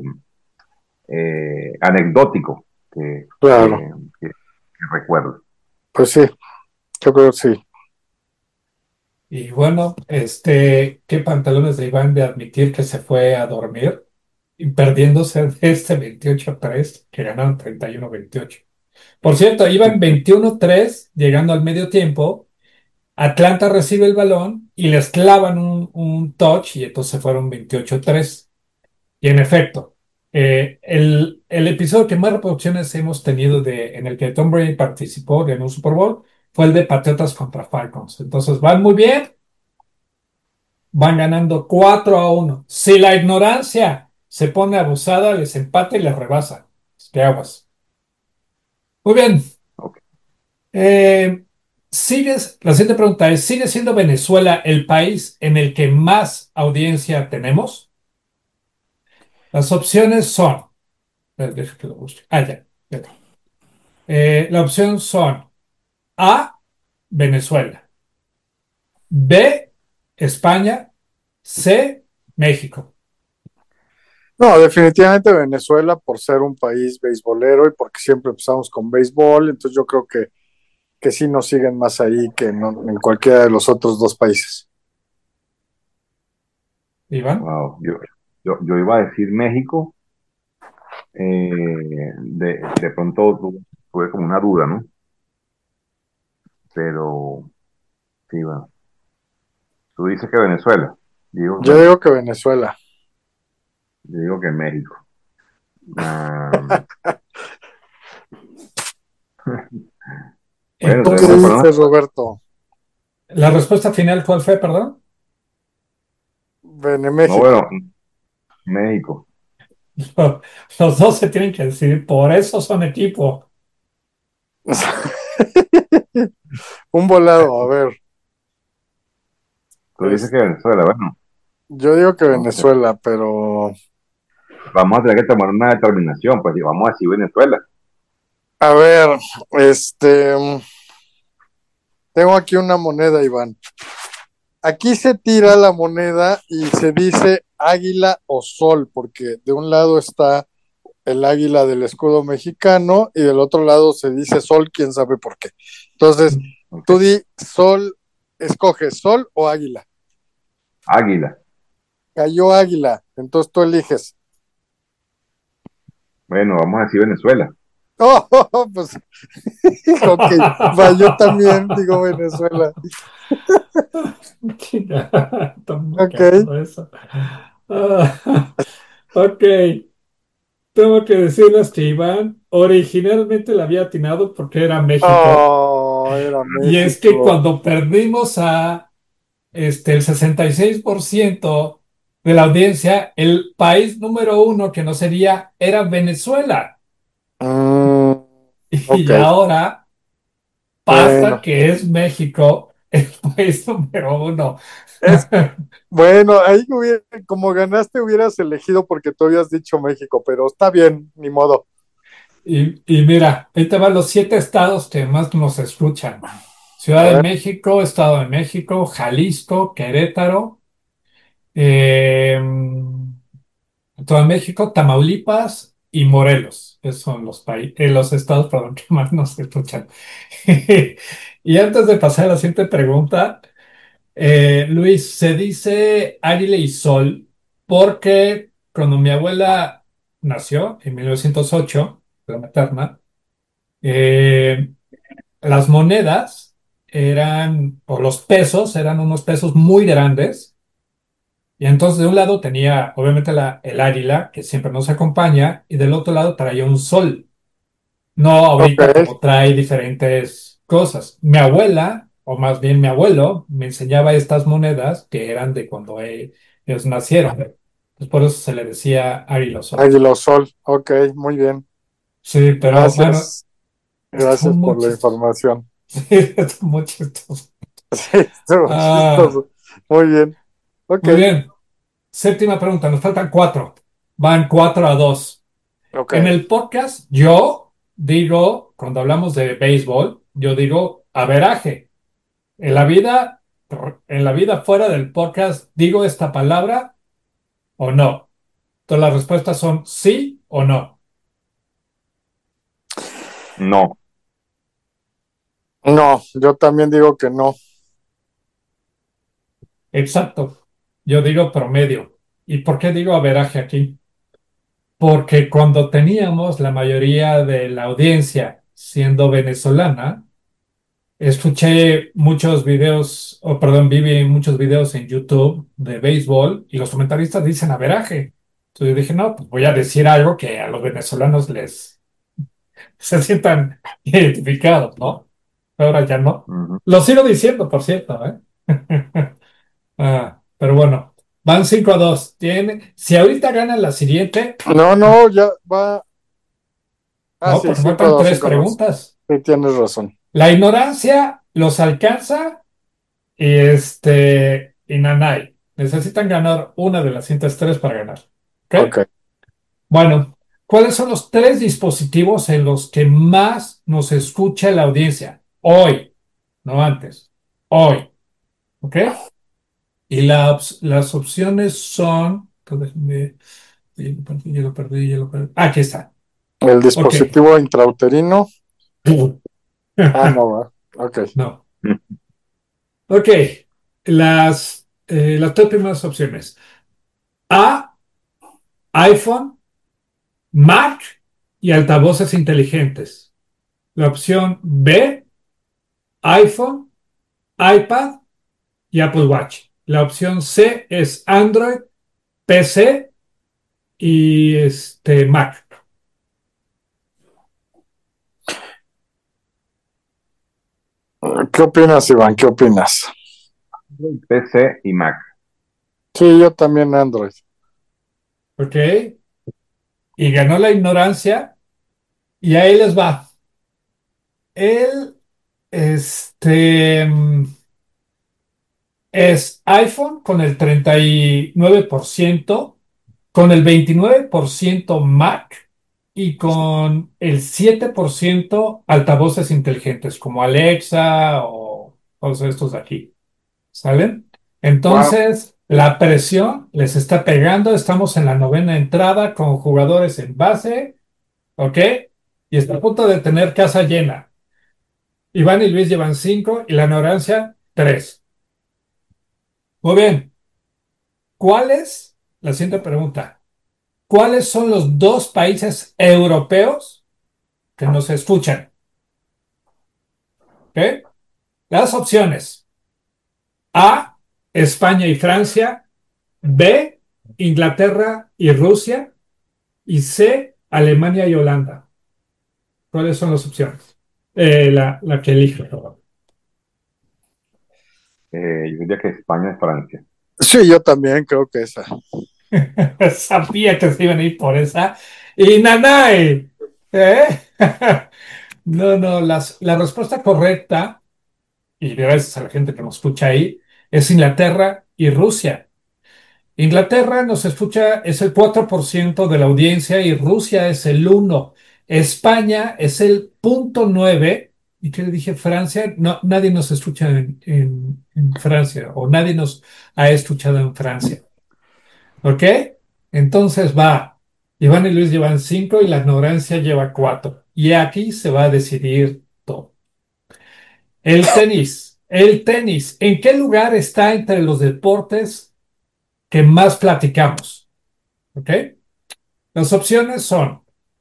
anecdótico Claro, que recuerdo. pues sí, yo creo que sí. Y bueno, qué pantalones de Iván de admitir que se fue a dormir y perdiéndose de este 28-3 que ganaron 31-28. Por cierto, iban 21-3 llegando al medio tiempo. Atlanta recibe el balón y les clavan un touch y entonces fueron 28-3. Y en efecto, el episodio que más reproducciones hemos tenido en el que Tom Brady participó en un Super Bowl fue el de Patriotas contra Falcons. Entonces van muy bien, van ganando 4-1. Si la ignorancia se pone abusada, les empata y les rebasa. ¿Qué aguas? Muy bien. Ok. Eh, La siguiente pregunta es, ¿sigue siendo Venezuela el país en el que más audiencia tenemos? Las opciones son, deja que lo busque. Ya. La opción son A, Venezuela, B, España, C, México. No, definitivamente Venezuela por ser un país beisbolero y porque siempre empezamos con béisbol, entonces yo creo que sí nos siguen más ahí que en cualquiera de los otros dos países. Iván. Wow, yo iba a decir México, de pronto tuve como una duda, ¿no? Pero sí, bueno, tú dices que Venezuela, digo, Yo bueno, digo que Venezuela. yo digo que México. Ah, bueno, ¿Tú qué entonces Entonces, fueron, dices, Roberto? la respuesta final, ¿cuál fue, perdón? no, México. bueno, México. Los dos se tienen que decidir, por eso son equipo. Un volado, a ver. Tú dices Es, que Venezuela, bueno, yo digo que no sé. Venezuela, pero Vamos a tener que tomar una determinación, pues, y vamos a decir Venezuela. a ver, este, tengo aquí una moneda, Iván. Aquí se tira la moneda y se dice águila o sol, porque de un lado está el águila del escudo mexicano y del otro lado se dice sol, quién sabe por qué. Entonces, Ok. tú di sol, escoge sol o águila. Águila. Cayó águila, entonces tú eliges. Bueno, vamos a decir Venezuela. Oh, pues, ok, va, yo también digo Venezuela. Está muy Ok. cagado eso. Ah, ok, tengo que decirles que Iván originalmente la había atinado porque era México. Oh, era Y es que México. cuando perdimos a el 66% de la audiencia, el país número uno que no sería era Venezuela. Mm, ok, Y ahora pasa bueno. que es México el país número uno. Es, bueno, ahí como ganaste hubieras elegido porque tú habías dicho México, pero está bien, ni modo. Y mira, ahí te van los 7 estados que más nos escuchan. A Ciudad de ver, México, Estado de México, Jalisco, Querétaro, eh, Estado de México, Tamaulipas y Morelos. Esos son los estados, perdón, que más nos escuchan. Y antes de pasar a la siguiente pregunta, Luis, se dice águila y sol porque cuando mi abuela nació en 1908, la materna, eh, las monedas o los pesos, eran unos pesos muy grandes. Y entonces de un lado tenía obviamente el águila, que siempre nos acompaña, y del otro lado traía un sol. No ahorita ok, como trae diferentes cosas. Mi abuela, o más bien mi abuelo, me enseñaba estas monedas que eran de cuando ellos nacieron. Pues por eso se le decía águila o sol. Águila o Sol, ok, muy bien. Sí, pero bueno, Gracias, está gracias muy por la chistoso. información. Sí, está muy chistoso. Sí, estuvo Ah, chistoso. Muy bien, ok, muy bien. Séptima pregunta, nos faltan 4. Van 4-2. ok. En el podcast, yo digo, cuando hablamos de béisbol, yo digo averaje. En la vida, en la vida fuera del podcast, ¿digo esta palabra o no? Todas las respuestas son sí o no. No, No, yo también digo que no. Exacto. Yo digo promedio. ¿Y por qué digo averaje aquí? Porque cuando teníamos la mayoría de la audiencia siendo venezolana, escuché muchos videos, o perdón, vi muchos videos en YouTube de béisbol y los comentaristas dicen averaje. Entonces yo dije, no, pues voy a decir algo que a los venezolanos les se sientan identificados, ¿no? Ahora ya no. ujú. Lo sigo diciendo, por cierto, ¿eh? Pero bueno, van 5-2. Si ahorita ganan la siguiente, No, no, ya va. Ah, no, sí, porque cinco faltan dos, tres 5-2. preguntas. Sí, tienes razón. La ignorancia los alcanza y Nanay. Necesitan ganar una de las siguientes tres para ganar. ¿Ok? Ok. Bueno, ¿cuáles son los tres dispositivos en los que más nos escucha la audiencia? Hoy, no antes. Hoy. ¿Ok? Y las opciones son. Déjenme. Ya lo perdí, ya lo perdí. Aquí está. El Ok. dispositivo intrauterino. Ah, no, va. Ok. No. Ok. Las tres primeras opciones. A, iPhone, Mac y altavoces inteligentes. La opción B, iPhone, iPad y Apple Watch. La opción C es Android, PC y Mac. ¿Qué opinas, Iván? ¿Qué opinas? PC y Mac. Sí, yo también Android. ¿Ok? Y ganó la ignorancia y ahí les va. El, este, mm, es iPhone con el 39%, con el 29% Mac y con el 7% altavoces inteligentes como Alexa o todos estos de aquí. ¿Salen? Wow. Entonces, la presión les está pegando. Estamos en la novena entrada con jugadores en base, ¿ok? Y está a punto de tener casa llena. Iván y Luis llevan 5 y la ignorancia 3. Muy bien. La siguiente pregunta. ¿Cuáles son los dos países europeos que nos escuchan? ¿Ok? Las opciones. A, España y Francia. B, Inglaterra y Rusia. Y C, Alemania y Holanda. ¿Cuáles son las opciones? La que elige, por favor. Yo diría que España y Francia. Sí, yo también creo que esa. Sabía que se iban a ir por esa. Y Nanay. ¿Eh? No, no, la respuesta correcta, y gracias a la gente que nos escucha ahí, es Inglaterra y Rusia. Inglaterra nos escucha, es el 4% de la audiencia y Rusia es el 1%. España es el 0,9%. ¿Y qué le dije? Francia. No, nadie nos escucha en Francia o nadie nos ha escuchado en Francia. ¿Ok? Entonces va. Iván y Luis llevan 5 y la ignorancia lleva 4. Y aquí se va a decidir todo. El tenis. El tenis. ¿En qué lugar está entre los deportes que más platicamos? ¿Ok? Las opciones son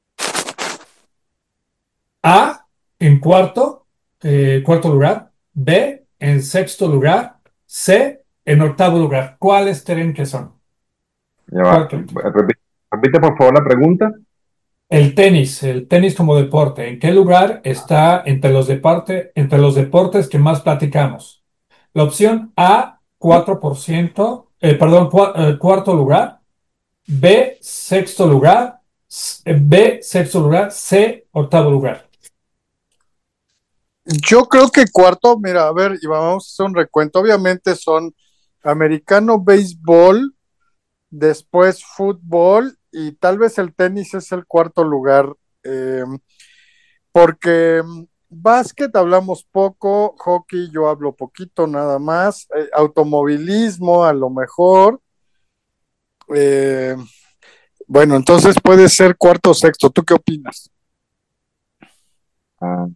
A en cuarto lugar, B en sexto lugar, C en octavo lugar. ¿Cuáles creen que son? Ya ¿Cuál va. creen? Repite, por favor la pregunta. El tenis como deporte, ¿en qué lugar está entre los deportes que más platicamos? La opción A, 4%, perdón, cuarto lugar, B, sexto lugar, C, octavo lugar. Yo creo que cuarto, mira, a ver, Iván, vamos a hacer un recuento. Obviamente son americano, béisbol, después fútbol y tal vez el tenis es el cuarto lugar, eh, porque básquet hablamos poco, hockey yo hablo poquito nada más, automovilismo a lo mejor. eh, bueno, entonces puede ser cuarto o sexto. ¿Tú qué opinas? Ah,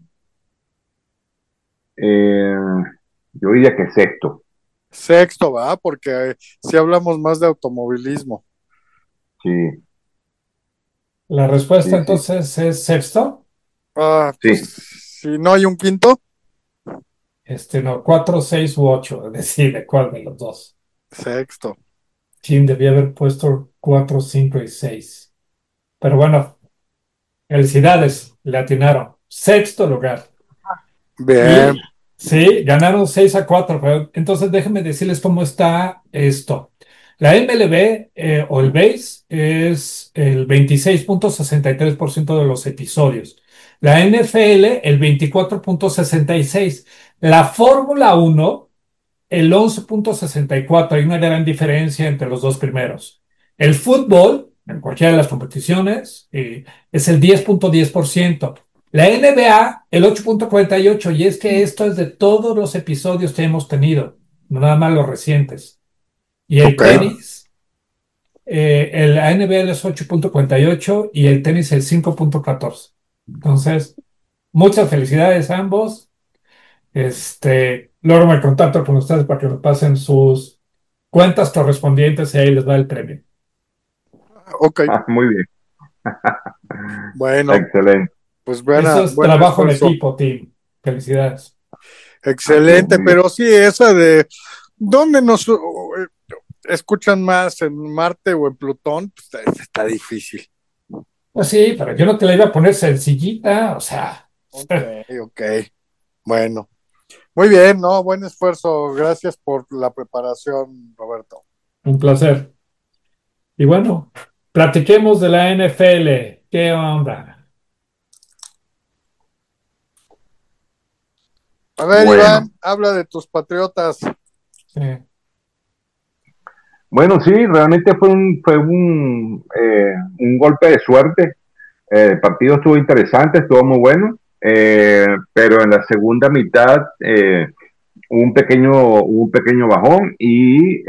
eh, yo diría que sexto. Sexto, va, porque si hablamos más de automovilismo. Sí, La respuesta sí, sí. entonces es sexto. Ah, pues Sí, si no hay un quinto, No, 4, 6 u 8. Decide cuál de los dos. sexto. Jim debía haber puesto 4, 5 y 6. Pero bueno, felicidades, le atinaron. Sexto lugar. Bien, Y sí, ganaron 6-4. Pero entonces déjenme decirles cómo está esto. La MLB o el BASE es el 26,63% de los episodios. La NFL, el 24,66%. La Fórmula Uno, el 11.64, hay una gran diferencia entre los dos primeros. El fútbol, en cualquiera de las competiciones, es el 10.10%. La NBA, el 8.48, y es que esto es de todos los episodios que hemos tenido, no nada más los recientes. Y el Ok. tenis, la NBA es 8.48 y el tenis el 5.14. Entonces, muchas felicidades a ambos. Luego me contacto con ustedes para que me pasen sus cuentas correspondientes y ahí les va el premio. Ok, Muy bien, bueno, excelente. pues Eso es buen trabajo en esfuerzo. equipo, team. Felicidades. Así es, Excelente, muy bien. pero sí, esa de ¿dónde nos escuchan más? ¿En Marte o en Plutón? Pues está difícil. Pues sí, pero yo no te la iba a poner sencillita, o sea, Ok, ok. Bueno, muy bien, ¿no? Buen esfuerzo. Gracias por la preparación, Roberto. un placer. Y bueno, platiquemos de la NFL. ¿Qué onda? A ver, Bueno, Iván, habla de tus patriotas. Sí. bueno, sí, realmente un golpe de suerte. El partido estuvo interesante, estuvo muy bueno, pero en la segunda mitad hubo un pequeño bajón y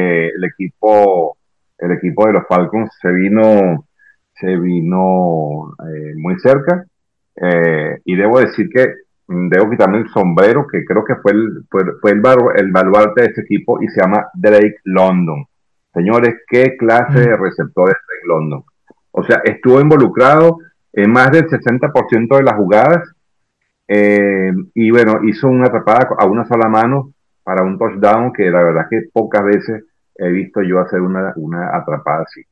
el equipo de los Falcons se vino muy cerca. Y debo decir que debo quitarme el sombrero, que creo que el baluarte de ese equipo y se llama Drake London. Señores, ¿qué clase de Mm. receptor es Drake London? O sea, estuvo involucrado en más del 60% de las jugadas y bueno, hizo una atrapada a una sola mano para un touchdown que la verdad que pocas veces he visto yo hacer una atrapada así.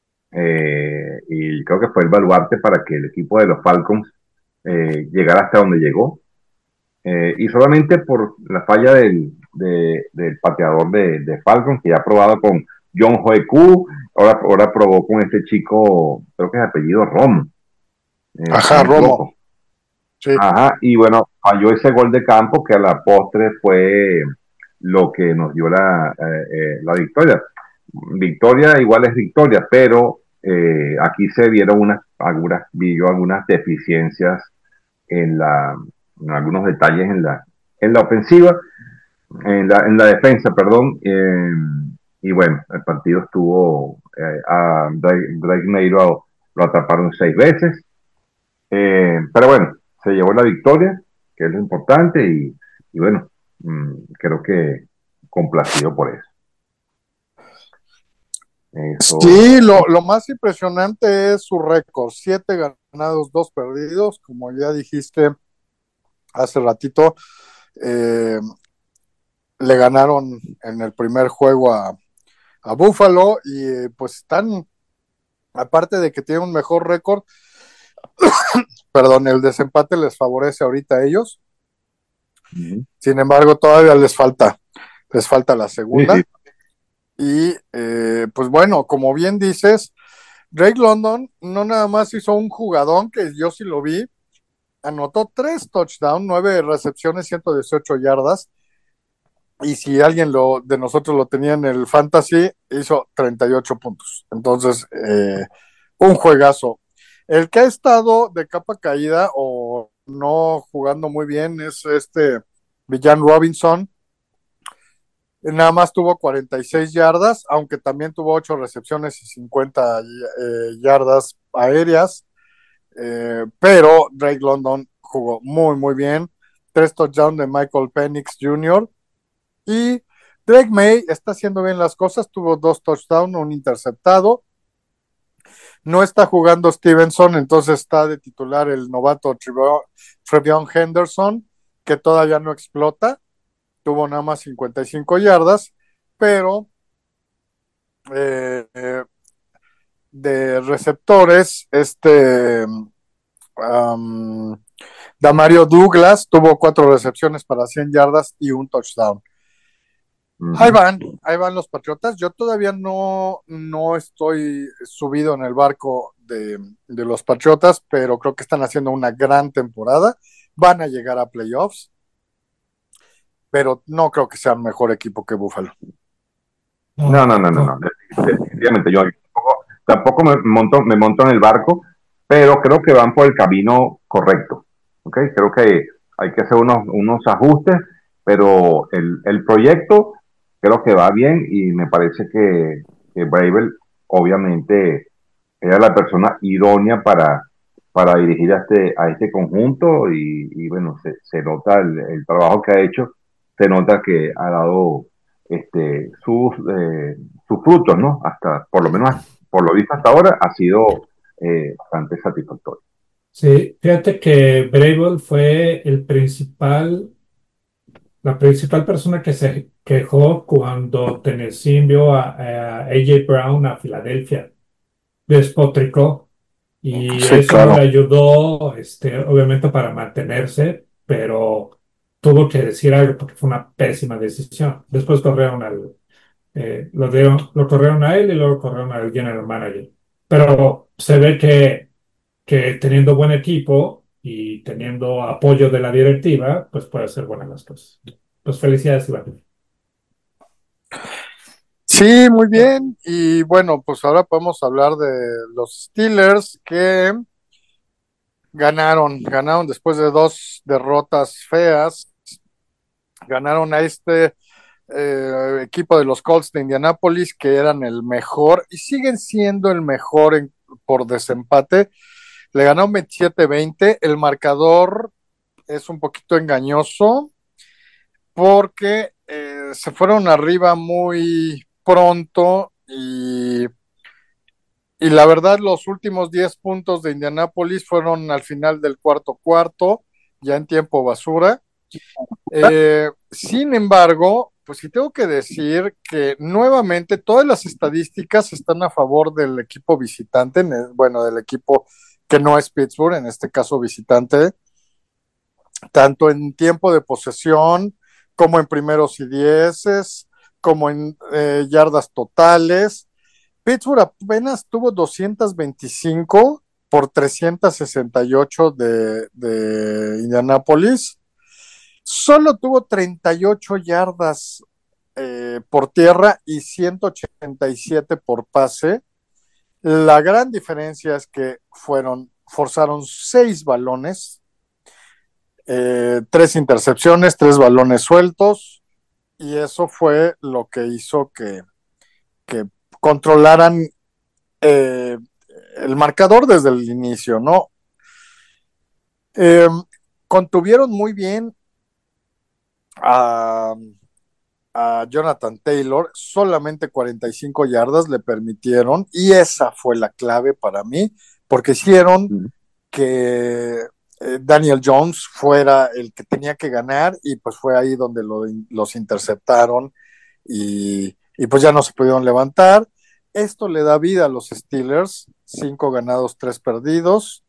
Y creo que fue el baluarte para que el equipo de los Falcons llegara hasta donde llegó. Y solamente por la falla del pateador de Falcons, que ya ha probado con John Hoeku, ahora probó con este chico, creo que es apellido Rom, si no Ajá, me Romo. equivoco. Sí. Ajá, y bueno, falló ese gol de campo que a la postre fue lo que nos dio la victoria. Victoria igual es victoria, pero aquí se vieron vi yo algunas deficiencias en en algunos detalles en la ofensiva, en la defensa, perdón. Y bueno, el partido estuvo, a Drake May lo atraparon 6 veces, pero bueno, se llevó la victoria, que es lo importante, y bueno, creo que complacido por eso. Eso, Sí, lo más impresionante es su récord. 7 ganados, 2 perdidos, como ya dijiste hace ratito. eh, Le ganaron en el primer juego a Buffalo y pues están, aparte de que tienen un mejor récord, perdón, el desempate les favorece ahorita a ellos. ujú. Sin embargo, todavía les falta la Sí, sí. segunda. Y pues bueno, como bien dices, Drake London no nada más hizo un jugadón que yo sí lo vi, anotó 3 touchdowns, 9 recepciones, 118 yardas. Y si alguien de nosotros lo tenía en el fantasy, hizo 38 puntos. Entonces, un juegazo. El que ha estado de capa caída o no jugando muy bien es Villan Robinson. Nada más tuvo 46 yardas, aunque también tuvo 8 recepciones y 50 yardas aéreas. Pero Drake London jugó muy, muy bien. 3 touchdowns de Michael Penix Jr. Y Drake May está haciendo bien las cosas. Tuvo 2 touchdowns, un interceptado. No está jugando Stevenson, entonces está de titular el novato Trevion Henderson, que todavía no explota. Tuvo nada más 55 yardas, pero eh, eh, de receptores, um, Damario Douglas tuvo 4 recepciones para 100 yardas y un touchdown. Ujú. Ahí van los Patriotas. Yo todavía no estoy subido en el barco de los Patriotas, pero creo que están haciendo una gran temporada. Van a llegar a playoffs. pero no creo que sea un mejor equipo que Buffalo. No, No, no, no, no, no. no. Definitivamente yo tampoco me monto en el barco, pero creo que van por el camino correcto. ¿Ok? Creo que hay que hacer unos ajustes, pero el proyecto creo que va bien y me parece que Bravel obviamente era la persona idónea para dirigir a este conjunto y bueno, se nota el trabajo que ha hecho, se nota que ha dado sus frutos, ¿no? Hasta, por lo menos, por lo visto hasta ahora, ha sido bastante satisfactorio. Sí, fíjate que Vrabel fue la principal persona que se quejó cuando Tennessee envió a AJ Brown a Filadelfia. Despotricó y Sí, eso no le claro. ayudó, obviamente para mantenerse, pero tuvo que decir algo porque fue una pésima decisión. Después lo corrieron a él y luego corrieron al general manager. Pero se ve que teniendo buen equipo y teniendo apoyo de la directiva, pues puede hacer buenas las cosas. Pues felicidades, Iván. Sí, muy bien. Y bueno, pues ahora podemos hablar de los Steelers que ganaron después de dos derrotas feas, ganaron a este equipo de los Colts de Indianápolis, que eran el mejor y siguen siendo el mejor por desempate. Le ganó 27-20. El marcador es un poquito engañoso porque se fueron arriba muy pronto y la verdad los últimos 10 puntos de Indianápolis fueron al final del cuarto cuarto, ya en tiempo basura. Sin embargo, pues sí tengo que decir que nuevamente todas las estadísticas están a favor del equipo visitante, bueno, del equipo que no es Pittsburgh, en este caso visitante, tanto en tiempo de posesión como en primeros y dieces, como en yardas totales. Pittsburgh apenas tuvo 225 por 368 de Indianapolis. Solo tuvo 38 yardas por tierra y 187 por pase. La gran diferencia es que forzaron 6 balones, 3 intercepciones, 3 balones sueltos, y eso fue lo que hizo que controlaran eh, el marcador desde el inicio, ¿no? Eh, Contuvieron muy bien a, a Jonathan Taylor, solamente 45 yardas le permitieron, y esa fue la clave para mí, porque hicieron que Daniel Jones fuera el que tenía que ganar, y pues fue ahí donde los interceptaron y pues ya no se pudieron levantar. Esto le da vida a los Steelers, 5 ganados, 3 perdidos.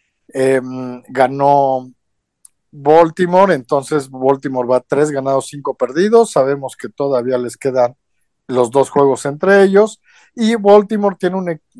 Ganó Baltimore, entonces Baltimore va 3 ganados, 5 perdidos. Sabemos que todavía les quedan los 2 juegos entre ellos, y Baltimore tiene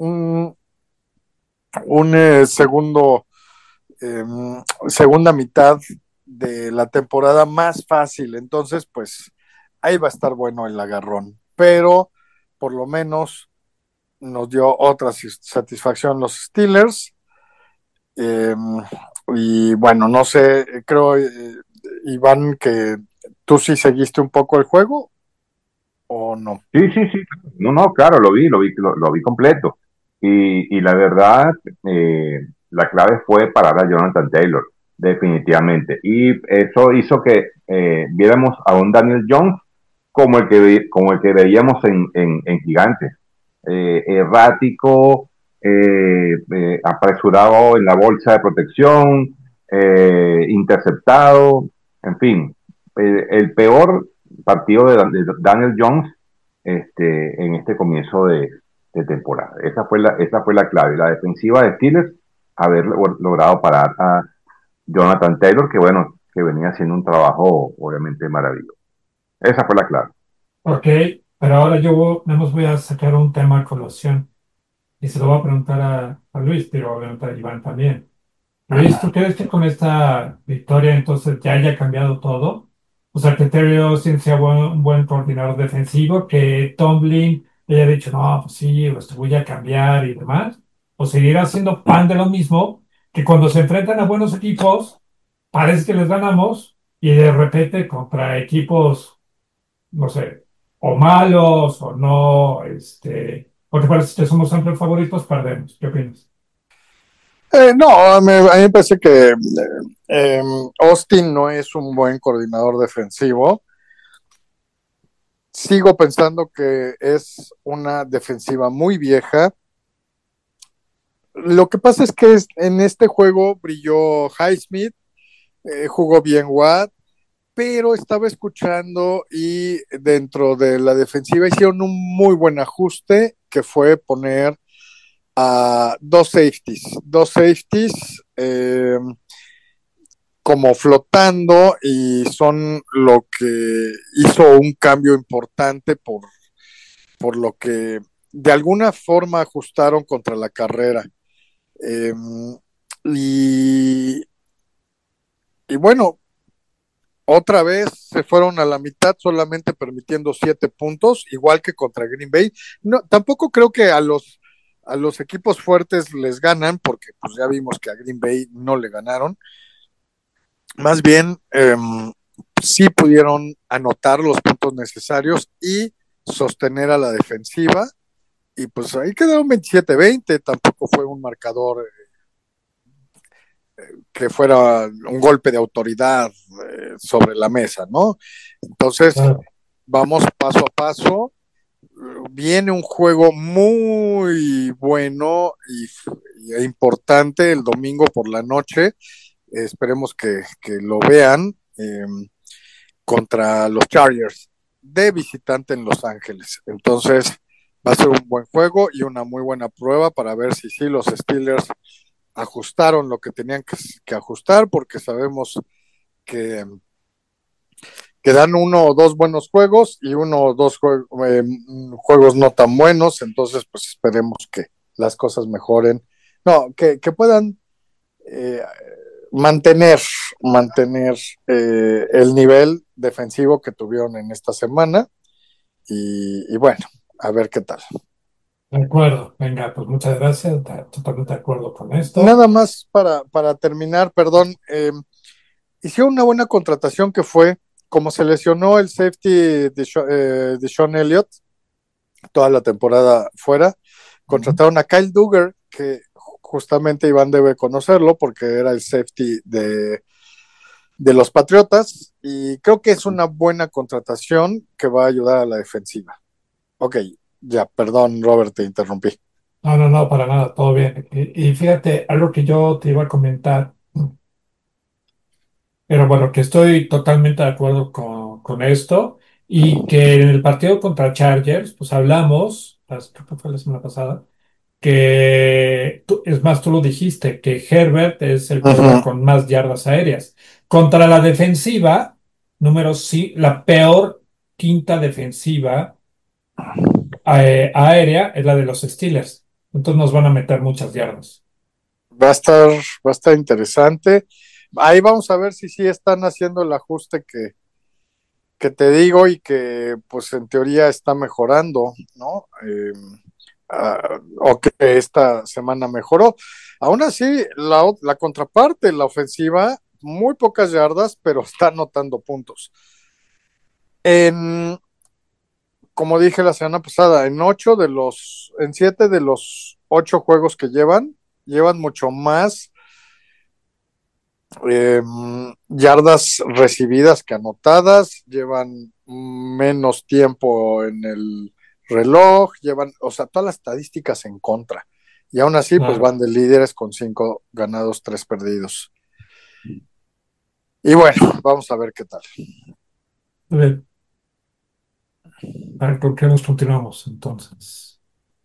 un eh, segunda mitad de la temporada más fácil, entonces pues ahí va a estar bueno el agarrón, pero por lo menos nos dio otra satisfacción los Steelers. Eh, y bueno, no sé, creo, Iván, que tú sí seguiste un poco el juego o no. Sí, sí, sí. No, no, claro, lo vi completo. Y la verdad, la clave fue parar a Jonathan Taylor, definitivamente. Y eso hizo que viéramos a un Daniel Jones como el que veíamos en Gigantes. Errático, apresurado en la bolsa de protección, interceptado, en fin. El peor partido de Daniel Jones en este comienzo de temporada. Esa fue la clave. La defensiva de Steelers, haber logrado parar a Jonathan Taylor, que bueno, que venía haciendo un trabajo obviamente maravilloso. Esa fue la clave. Ok, pero ahora nada más voy a sacar un tema a colación y se lo voy a preguntar a Luis, pero obviamente a Iván también. Luis, ¿tú crees que con esta victoria entonces ya haya cambiado todo? O sea, que Terry Austin sea un buen coordinador defensivo, que Tomlin haya dicho, no, pues sí, pues voy a cambiar y demás, o seguirá siendo pan de lo mismo, que cuando se enfrentan a buenos equipos, parece que les ganamos, y de repente contra equipos, no sé, o malos, o no, porque parece que somos siempre favoritos, perdemos. ¿Qué opinas? No, a mí me parece que eh, Austin no es un buen coordinador defensivo. Sigo pensando que es una defensiva muy vieja. Lo que pasa es que en este juego brilló Highsmith, jugó bien Watt, pero estaba escuchando y dentro de la defensiva hicieron un muy buen ajuste que fue poner a dos safeties como flotando y son lo que hizo un cambio importante por lo que de alguna forma ajustaron contra la carrera. Eh, y, y bueno, otra vez se fueron a la mitad solamente permitiendo 7 puntos, igual que contra Green Bay. No, tampoco creo que a los equipos fuertes les ganan, porque pues ya vimos que a Green Bay no le ganaron. Más bien, sí pudieron anotar los puntos necesarios y sostener a la defensiva. Y pues ahí quedaron 27-20, tampoco fue un marcador que fuera un golpe de autoridad sobre la mesa, ¿no? Entonces, Claro. vamos paso a paso. Viene un juego muy bueno e importante el domingo por la noche. Esperemos que lo vean contra los Chargers de visitante en Los Ángeles. Entonces, va a ser un buen juego y una muy buena prueba para ver si sí los Steelers ajustaron lo que tenían que ajustar, porque sabemos que, que dan uno o dos buenos juegos y uno o dos juegos no tan buenos, entonces pues esperemos que las cosas mejoren. No, que puedan eh, mantener, mantener el nivel defensivo que tuvieron en esta semana y bueno, a ver qué tal. De acuerdo, venga, pues muchas gracias, totalmente de acuerdo con esto. Nada más para terminar, perdón, hicieron una buena contratación que fue, como se lesionó el safety de Sean Elliott, toda la temporada fuera, contrataron a Kyle Duggar, que justamente Iván debe conocerlo porque era el safety de los Patriotas, y creo que es una buena contratación que va a ayudar a la defensiva. Ok, ya, perdón, Robert, te interrumpí. No, no, no, para nada, todo bien. Y fíjate, algo que yo te iba a comentar, pero bueno, que estoy totalmente de acuerdo con esto y que en el partido contra Chargers, pues hablamos, creo que fue la semana pasada, que es más, tú lo dijiste, que Herbert es el Uh quarterback -huh. con más yardas aéreas. Contra la defensiva, número sí, la peor quinta defensiva aérea es la de los Steelers. Entonces nos van a meter muchas yardas. Va a estar interesante. Ahí vamos a ver si sí están haciendo el ajuste que te digo y que pues en teoría está mejorando, ¿no? O que esta semana mejoró. Aún así, la contraparte, la ofensiva, muy pocas yardas, pero está anotando puntos. En, como dije la semana pasada, en 7 de los 8 juegos que llevan mucho más eh, yardas recibidas que anotadas, llevan menos tiempo en el reloj, llevan, o sea, todas las estadísticas en contra. Y aún así, pues Claro. van de líderes con 5 ganados, 3 perdidos. Y bueno, vamos a ver qué tal. Muy bien. A ver, ¿con qué nos continuamos entonces?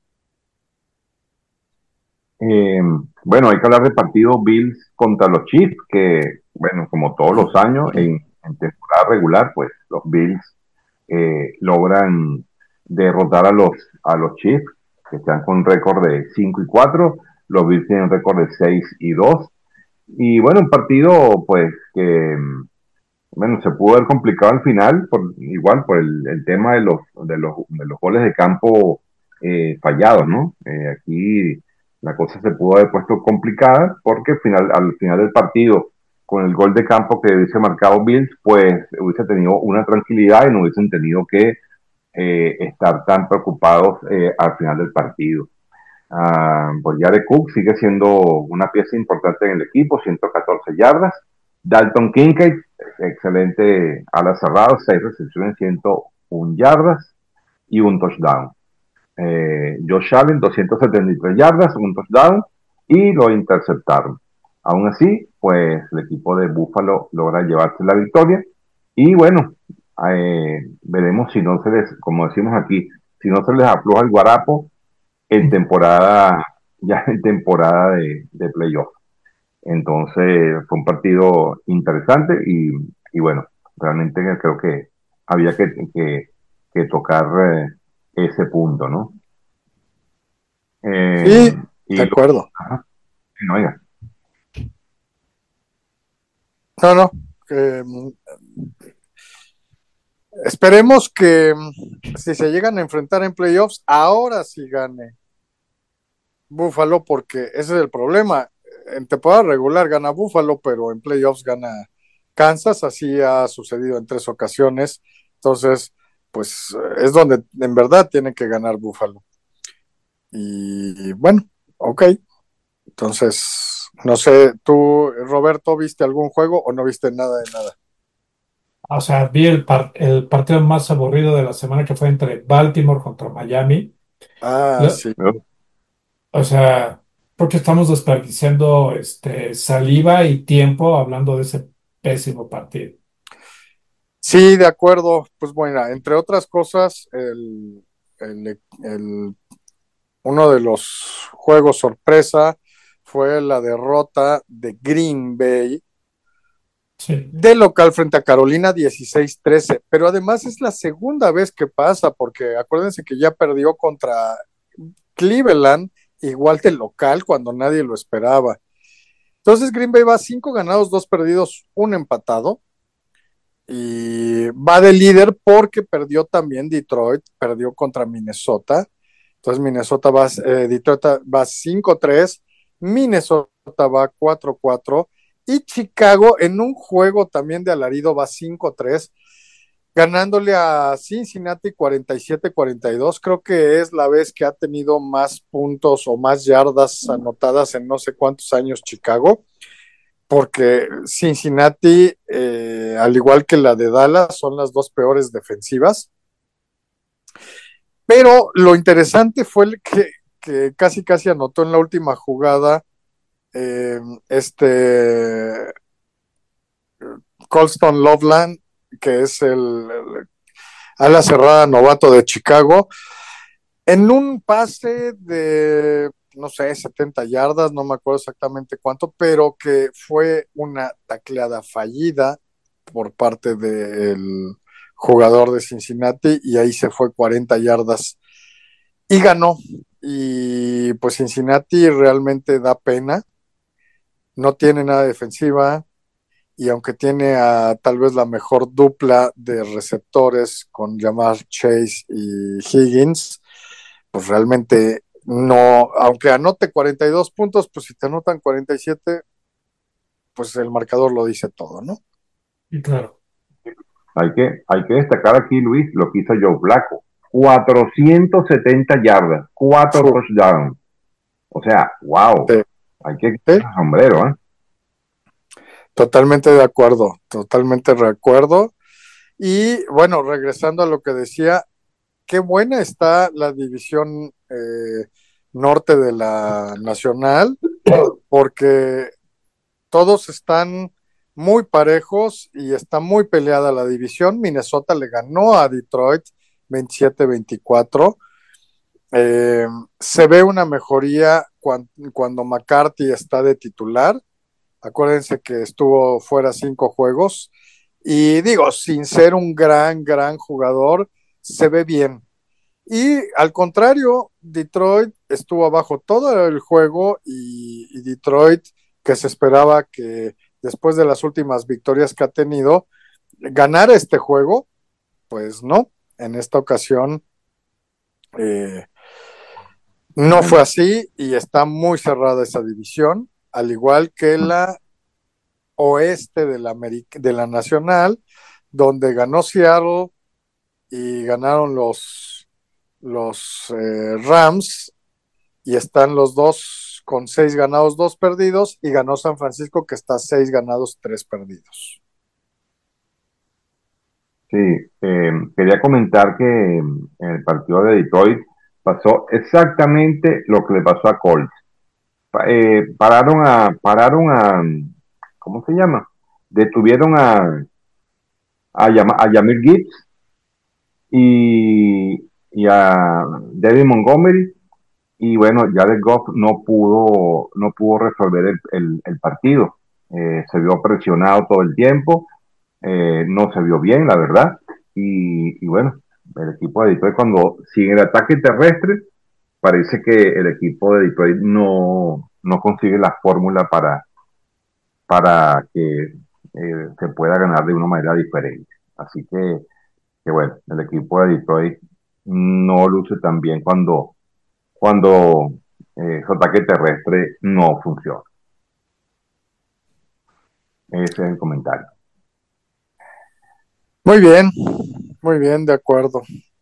Eh, bueno, hay que hablar del partido Bills contra los Chiefs, que, bueno, como todos los años, en temporada regular, pues los Bills logran derrotar a los Chiefs, que están con récord de 5-4. Los Bills tienen récord de 6-2. Y bueno, un partido, pues, que bueno, se pudo haber complicado al final, igual por el tema de los goles de campo fallados, ¿no? Aquí la cosa se pudo haber puesto complicada porque al final del partido, con el gol de campo que hubiese marcado Bills, pues hubiese tenido una tranquilidad y no hubiesen tenido que estar tan preocupados al final del partido. Pues Jared Cook sigue siendo una pieza importante en el equipo, 114 yardas. Dalton Kincaid, excelente ala cerrada, 6 recepciones, 101 yardas y un touchdown. Josh Allen, 273 yardas, un touchdown y lo interceptaron. Aún así, pues el equipo de Buffalo logra llevarse la victoria y bueno, veremos si no se les, como decimos aquí, si no se les afloja el guarapo en temporada, ya en temporada de playoff. Entonces fue un partido interesante y bueno, realmente creo que había que tocar ese punto, ¿no? Eh, Sí, de y lo, acuerdo. ajá, no, oiga, No, no. Esperemos que si se llegan a enfrentar en playoffs, ahora sí gane Buffalo, porque ese es el problema. En temporada regular gana Buffalo, pero en playoffs gana Kansas. Así ha sucedido en 3 ocasiones. Entonces, pues es donde en verdad tiene que ganar Buffalo. Y bueno, ok. Entonces, no sé, tú, Roberto, ¿viste algún juego o no viste nada de nada? O sea, vi el partido más aburrido de la semana que fue entre Baltimore contra Miami. Ah, Lo- sí. ¿no? o sea, porque estamos desperdiciando saliva y tiempo hablando de ese pésimo partido. Sí, de acuerdo. Pues bueno, entre otras cosas, el uno de los juegos sorpresa fue la derrota de Green Bay Sí, de local frente a Carolina 16-13, pero además es la segunda vez que pasa, porque acuérdense que ya perdió contra Cleveland, igual de local, cuando nadie lo esperaba. Entonces Green Bay va 5 ganados, 2 perdidos, un empatado, y va de líder porque perdió también Detroit, perdió contra Minnesota. Entonces Detroit va 5-3, Minnesota va 4-4 y Chicago en un juego también de alarido va 5-3, ganándole a Cincinnati 47-42. Creo que es la vez que ha tenido más puntos o más yardas anotadas en no sé cuántos años Chicago, porque Cincinnati, al igual que la de Dallas, son las dos peores defensivas. Pero lo interesante fue que casi casi anotó en la última jugada eh, este Colston Loveland, que es el ala cerrada novato de Chicago, en un pase de, no sé, 70 yardas, no me acuerdo exactamente cuánto, pero que fue una tacleada fallida por parte del jugador de Cincinnati y ahí se fue 40 yardas y ganó. Y pues Cincinnati realmente da pena, no tiene nada defensiva y aunque tiene a tal vez la mejor dupla de receptores con Jamar Chase y Higgins, pues realmente no, aunque anote 42 puntos, pues si te anotan 47, pues el marcador lo dice todo, ¿no? y claro. Hay que destacar aquí, Luis, lo que hizo Joe Flacco. 470 yardas, 4 Fu, touchdowns. O sea, wow. sí, Hay que quitar sí, el sombrero, ¿eh? totalmente de acuerdo, totalmente de acuerdo. Y bueno, regresando a lo que decía, qué buena está la división norte de la nacional, porque todos están muy parejos y está muy peleada la división. Minnesota le ganó a Detroit 27-24. Se ve una mejoría cuando McCarthy está de titular. Acuérdense que estuvo fuera 5 juegos. Y digo, sin ser un gran jugador, se ve bien. Y al contrario, Detroit estuvo abajo todo el juego y Detroit, que se esperaba que después de las últimas victorias que ha tenido, ganar este juego, pues no, en esta ocasión eh, no fue Bueno, así y está muy cerrada esa división, al igual que la oeste de la Nacional, donde ganó Seattle y ganaron los Rams y están los dos con 6 ganados, 2 perdidos, y ganó San Francisco que está 6 ganados, 3 perdidos. sí, quería comentar que en el partido de Detroit pasó exactamente lo que le pasó a Colts. ¿Cómo se llama? Detuvieron a Jamir Gibbs y a David Montgomery. Y bueno, Jared Goff no pudo resolver el partido. Se vio presionado todo el tiempo, no se vio bien, la verdad. Y bueno, el equipo de Detroit, cuando sigue el ataque terrestre, parece que el equipo de Detroit no consigue la fórmula para que se pueda ganar de una manera diferente. Así que bueno, el equipo de Detroit no luce tan bien cuando su ataque terrestre no funciona. Ese es el comentario. Muy muy bien, de acuerdo.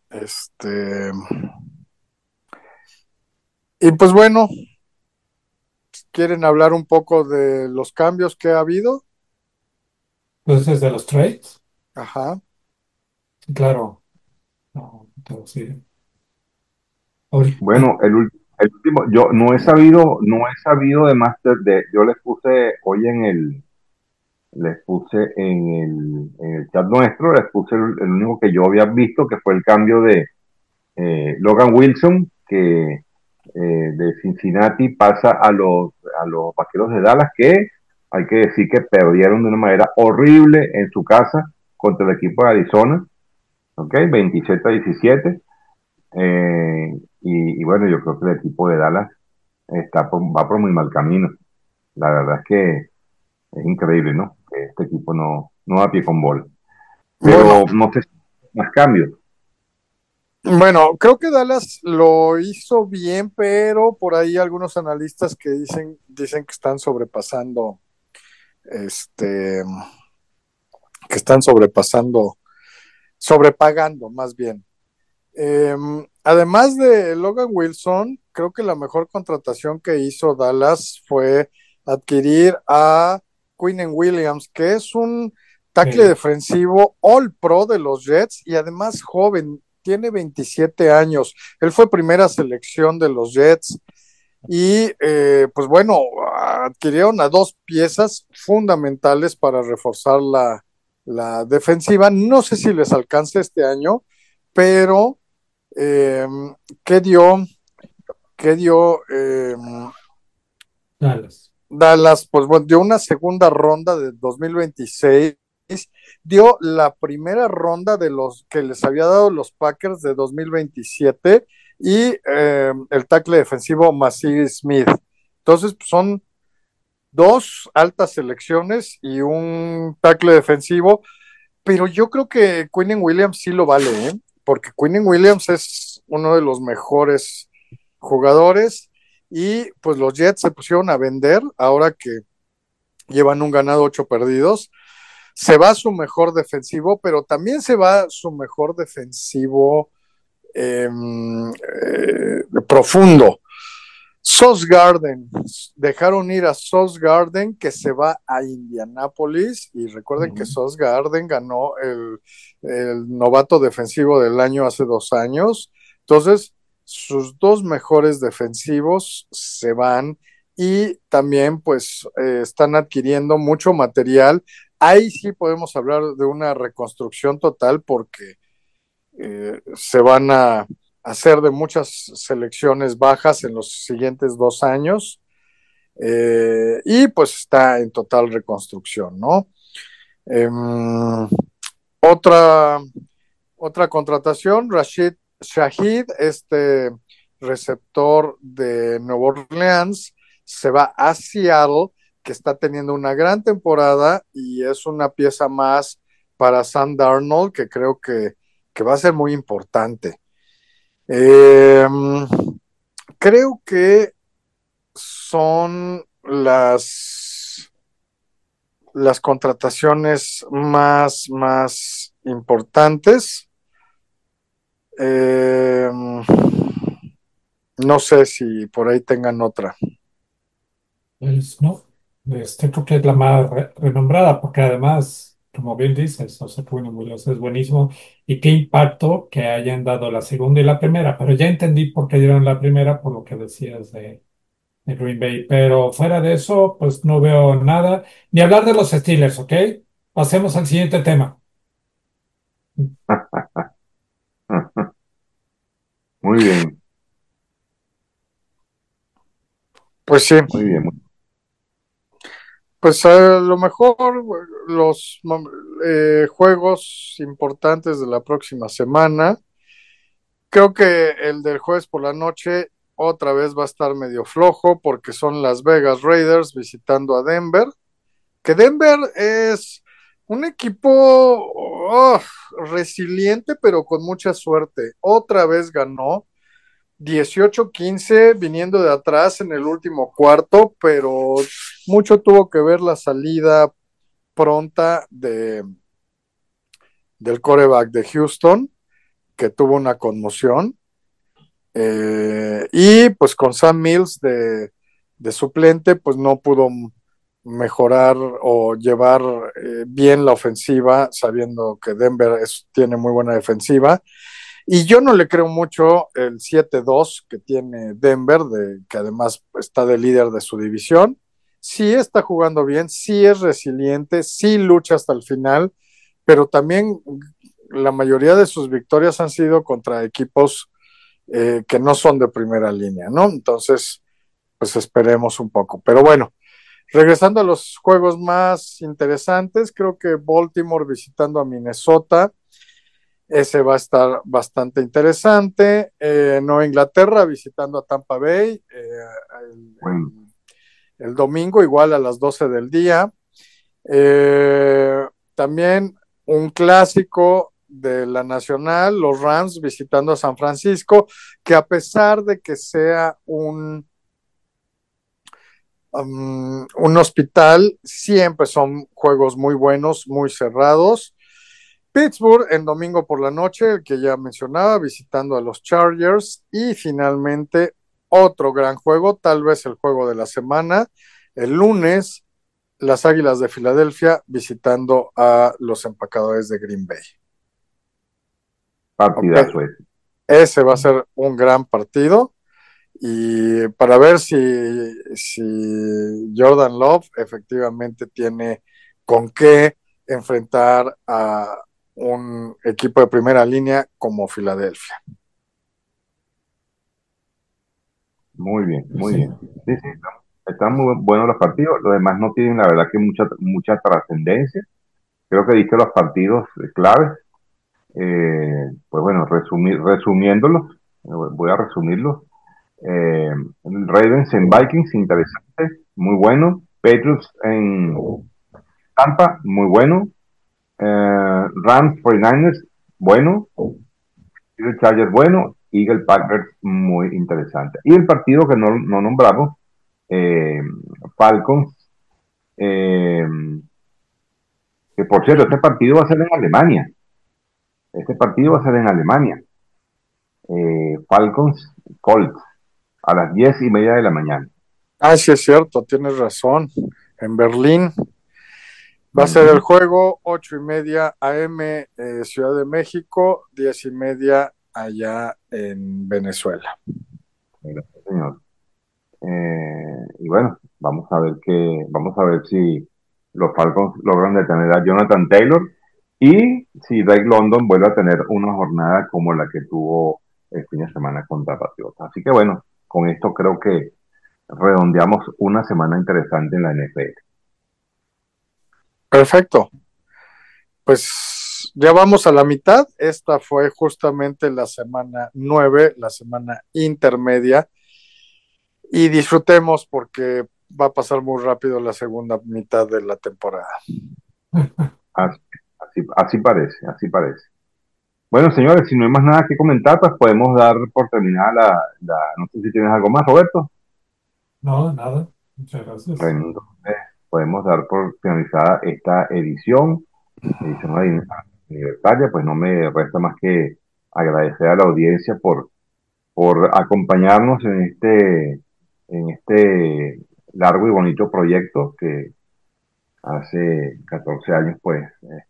Y pues bueno, ¿quieren hablar un poco de los cambios que ha habido? Pues desde los trades, Ajá. sí, claro. No, pero sí. Ahorita, Bueno, el último, yo no he sabido de yo les puse en el chat nuestro, les puse el único que yo había visto, que fue el cambio de Logan Wilson, que de Cincinnati pasa a los Vaqueros de Dallas, que hay que decir que perdieron de una manera horrible en su casa contra el equipo de Arizona, ¿ok? 27-17. Y bueno, yo creo que el equipo de Dallas va por muy mal camino. La verdad es que es increíble, ¿no? Que este equipo no da pie con bola. Bueno, Pero no sé si más cambios. bueno, creo que Dallas lo hizo bien, pero por ahí algunos analistas que dicen que están este, sobrepagando más bien. Además de Logan Wilson, creo que la mejor contratación que hizo Dallas fue adquirir a Quinnen Williams, que es un tackle eh, defensivo All Pro de los Jets y además joven, tiene 27 años. Él fue primera selección de los Jets y pues bueno, adquirieron a dos piezas fundamentales para reforzar la defensiva. No sé si les alcance este año, pero eh, ¿qué dio? ¿Qué dio Dallas. Dallas? Pues bueno, dio una segunda ronda de 2026, dio la primera ronda de los que les había dado los Packers de 2027 y el tackle defensivo Massey Smith. Entonces, pues son dos altas selecciones y un tackle defensivo, pero yo creo que Quinnen Williams sí lo vale, ¿eh? Porque Quinnen Williams es uno de los mejores jugadores y pues los Jets se pusieron a vender ahora que llevan un ganado, 8 perdidos. Se va su mejor defensivo, pero también se va su mejor defensivo profundo. Sauce Garden, dejaron ir a Sauce Garden que se va a Indianápolis y recuerden que Ujú. Sauce Garden ganó el novato defensivo del año hace 2 años. Entonces, sus dos mejores defensivos se van y también pues están adquiriendo mucho material. Ahí sí podemos hablar de una reconstrucción total porque se van a hacer de muchas selecciones bajas en los siguientes 2 años y pues está en total reconstrucción, ¿no? Eh, otra, otra contratación, Rashid Shahid, este receptor de Nueva Orleans, se va a Seattle, que está teniendo una gran temporada y es una pieza más para Sam Darnold, que creo que va a ser muy importante. Eh, Creo que son las contrataciones más importantes. Eh, no sé si por ahí tengan otra. No, creo que es la más renombrada, porque además, como bien dices, o sea, Quinn Williams es buenísimo. Y qué impacto que hayan dado la segunda y la primera, pero ya entendí por qué dieron la primera, por lo que decías de Green Bay. Pero fuera de eso, pues no veo nada. Ni hablar de los Steelers, ¿ok? Pasemos al siguiente tema. Muy bien, Pues sí, muy bien. pues a lo mejor los juegos importantes de la próxima semana. Creo que el del jueves por la noche otra vez va a estar medio flojo porque son Las Vegas Raiders visitando a Denver, que Denver es un equipo resiliente pero con mucha suerte. Otra vez ganó 18-15 viniendo de atrás en el último cuarto, pero mucho tuvo que ver la salida pronta del quarterback de Houston, que tuvo una conmoción. Y pues con Sam Mills de suplente, pues no pudo mejorar o llevar bien la ofensiva, sabiendo que Denver tiene muy buena defensiva. Y yo no le creo mucho el 7-2 que tiene Denver, que además está de líder de su división. Sí está jugando bien, sí es resiliente, sí lucha hasta el final, pero también la mayoría de sus victorias han sido contra equipos que no son de primera línea, ¿no? Entonces, pues esperemos un poco. Pero bueno, regresando a los juegos más interesantes, creo que Baltimore visitando a Minnesota, ese va a estar bastante interesante. Nueva Inglaterra visitando a Tampa Bay el, Bueno, el domingo, igual a las 12 del día. Eh, También un clásico de la Nacional, los Rams visitando a San Francisco, que a pesar de que sea un hospital, siempre son juegos muy buenos, muy cerrados. Pittsburgh en domingo por la noche, el que ya mencionaba, visitando a los Chargers. Y finalmente otro gran juego, tal vez el juego de la semana, el lunes, las Águilas de Filadelfia visitando a los Empacadores de Green Bay. Ok, partidazo ese. ese va a ser un gran partido y para ver si Jordan Love efectivamente tiene con qué enfrentar a un equipo de primera línea como Filadelfia. Muy bien, muy Sí. bien. Sí, sí, están muy buenos los partidos. Los demás no tienen, la verdad, que mucha trascendencia. Creo que diste los partidos claves. Pues bueno, resumiéndolos, voy a resumirlos. Eh, Ravens en Vikings, interesante, muy bueno. Patriots en Tampa, muy bueno. Rams 49ers, bueno. Chargers, bueno. Eagle Packers, muy interesante. Y el partido que no nombramos, eh, Falcons, eh, que por cierto, este partido va a ser en Alemania. Este partido va a ser en Alemania. Falcons, Colts, a las 10:30 de la mañana. Ah, sí es cierto, tienes razón. En Berlín va a ser el Ujú. juego 8:30 AM Ciudad de México, 10:30 allá en Venezuela. Gracias, señor. Y bueno, vamos a ver si los Falcons logran detener a Jonathan Taylor y si Drake London vuelve a tener una jornada como la que tuvo el fin de semana contra Patriotas. Así que bueno, con esto creo que redondeamos una semana interesante en la NFL. Perfecto. Pues ya vamos a la mitad. Esta fue justamente la semana 9, la semana intermedia. Y disfrutemos porque va a pasar muy rápido la segunda mitad de la temporada. Así, así parece, así parece. Bueno, señores, si no hay más nada que comentar, pues podemos dar por terminada no sé si tienes algo más, Roberto. No, nada. Muchas gracias. Bueno, entonces podemos dar por finalizada esta edición aniversaria, pues no me resta más que agradecer a la audiencia por acompañarnos en este largo y bonito proyecto que hace 14 años, pues,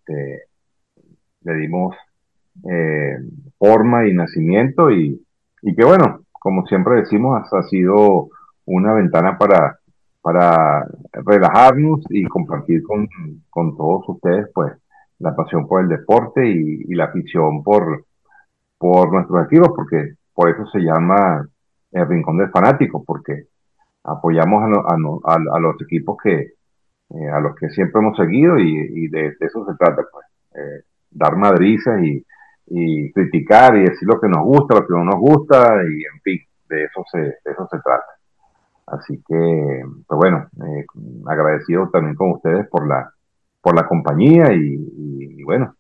le dimos eh, forma y nacimiento y que bueno, como siempre decimos, ha sido una ventana para relajarnos y compartir con todos ustedes pues la pasión por el deporte y la afición por nuestros equipos, porque por eso se llama el Rincón del Fanático, porque apoyamos a los equipos a los que siempre hemos seguido y de eso se trata, pues. Dar madrizas y criticar y decir lo que nos gusta, lo que no nos gusta y en fin, de eso se trata. Así que, pues bueno, agradecido también con ustedes por la compañía y bueno,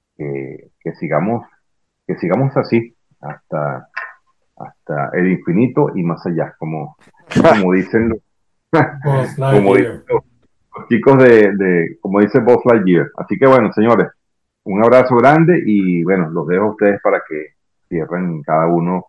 que sigamos así hasta el infinito y más allá, como dicen Buzz como dicen Lightyear. los chicos como dice Buzz Lightyear. Así que bueno, señores, un abrazo grande y bueno, los dejo a ustedes para que cierren cada uno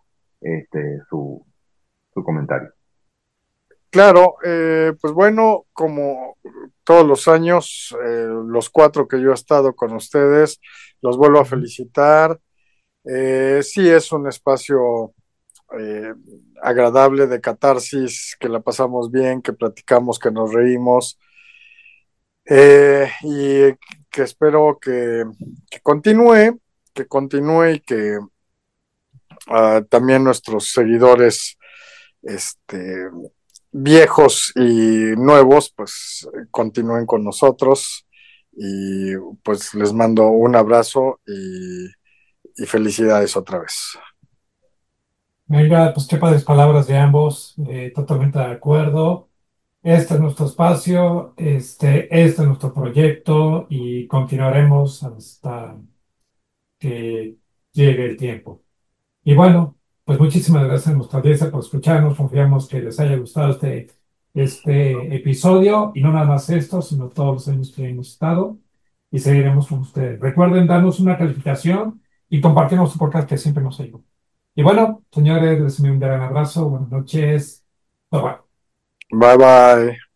su comentario. Claro, pues bueno, como todos los años, los 4 que yo he estado con ustedes, los vuelvo a felicitar. Sí, es un espacio eh, agradable de catarsis, que la pasamos bien, que platicamos, que nos reímos, y que espero que continúe, que continúe y que también nuestros seguidores, este, viejos y nuevos, pues continúen con nosotros y pues les mando un abrazo y felicidades otra vez. Venga, pues qué padres palabras de ambos. Totalmente de acuerdo. Este es nuestro espacio, este es nuestro proyecto y continuaremos hasta que llegue el tiempo. Y bueno, pues muchísimas gracias a nuestra audiencia por escucharnos. Confiamos que les haya gustado este episodio y no nada más esto, sino todos los años que hemos estado y seguiremos con ustedes. Recuerden darnos una calificación y compartirnos su podcast que siempre nos ayuda. Y bueno, señores, les envío un gran abrazo. Buenas noches. Bye bye. Bye bye.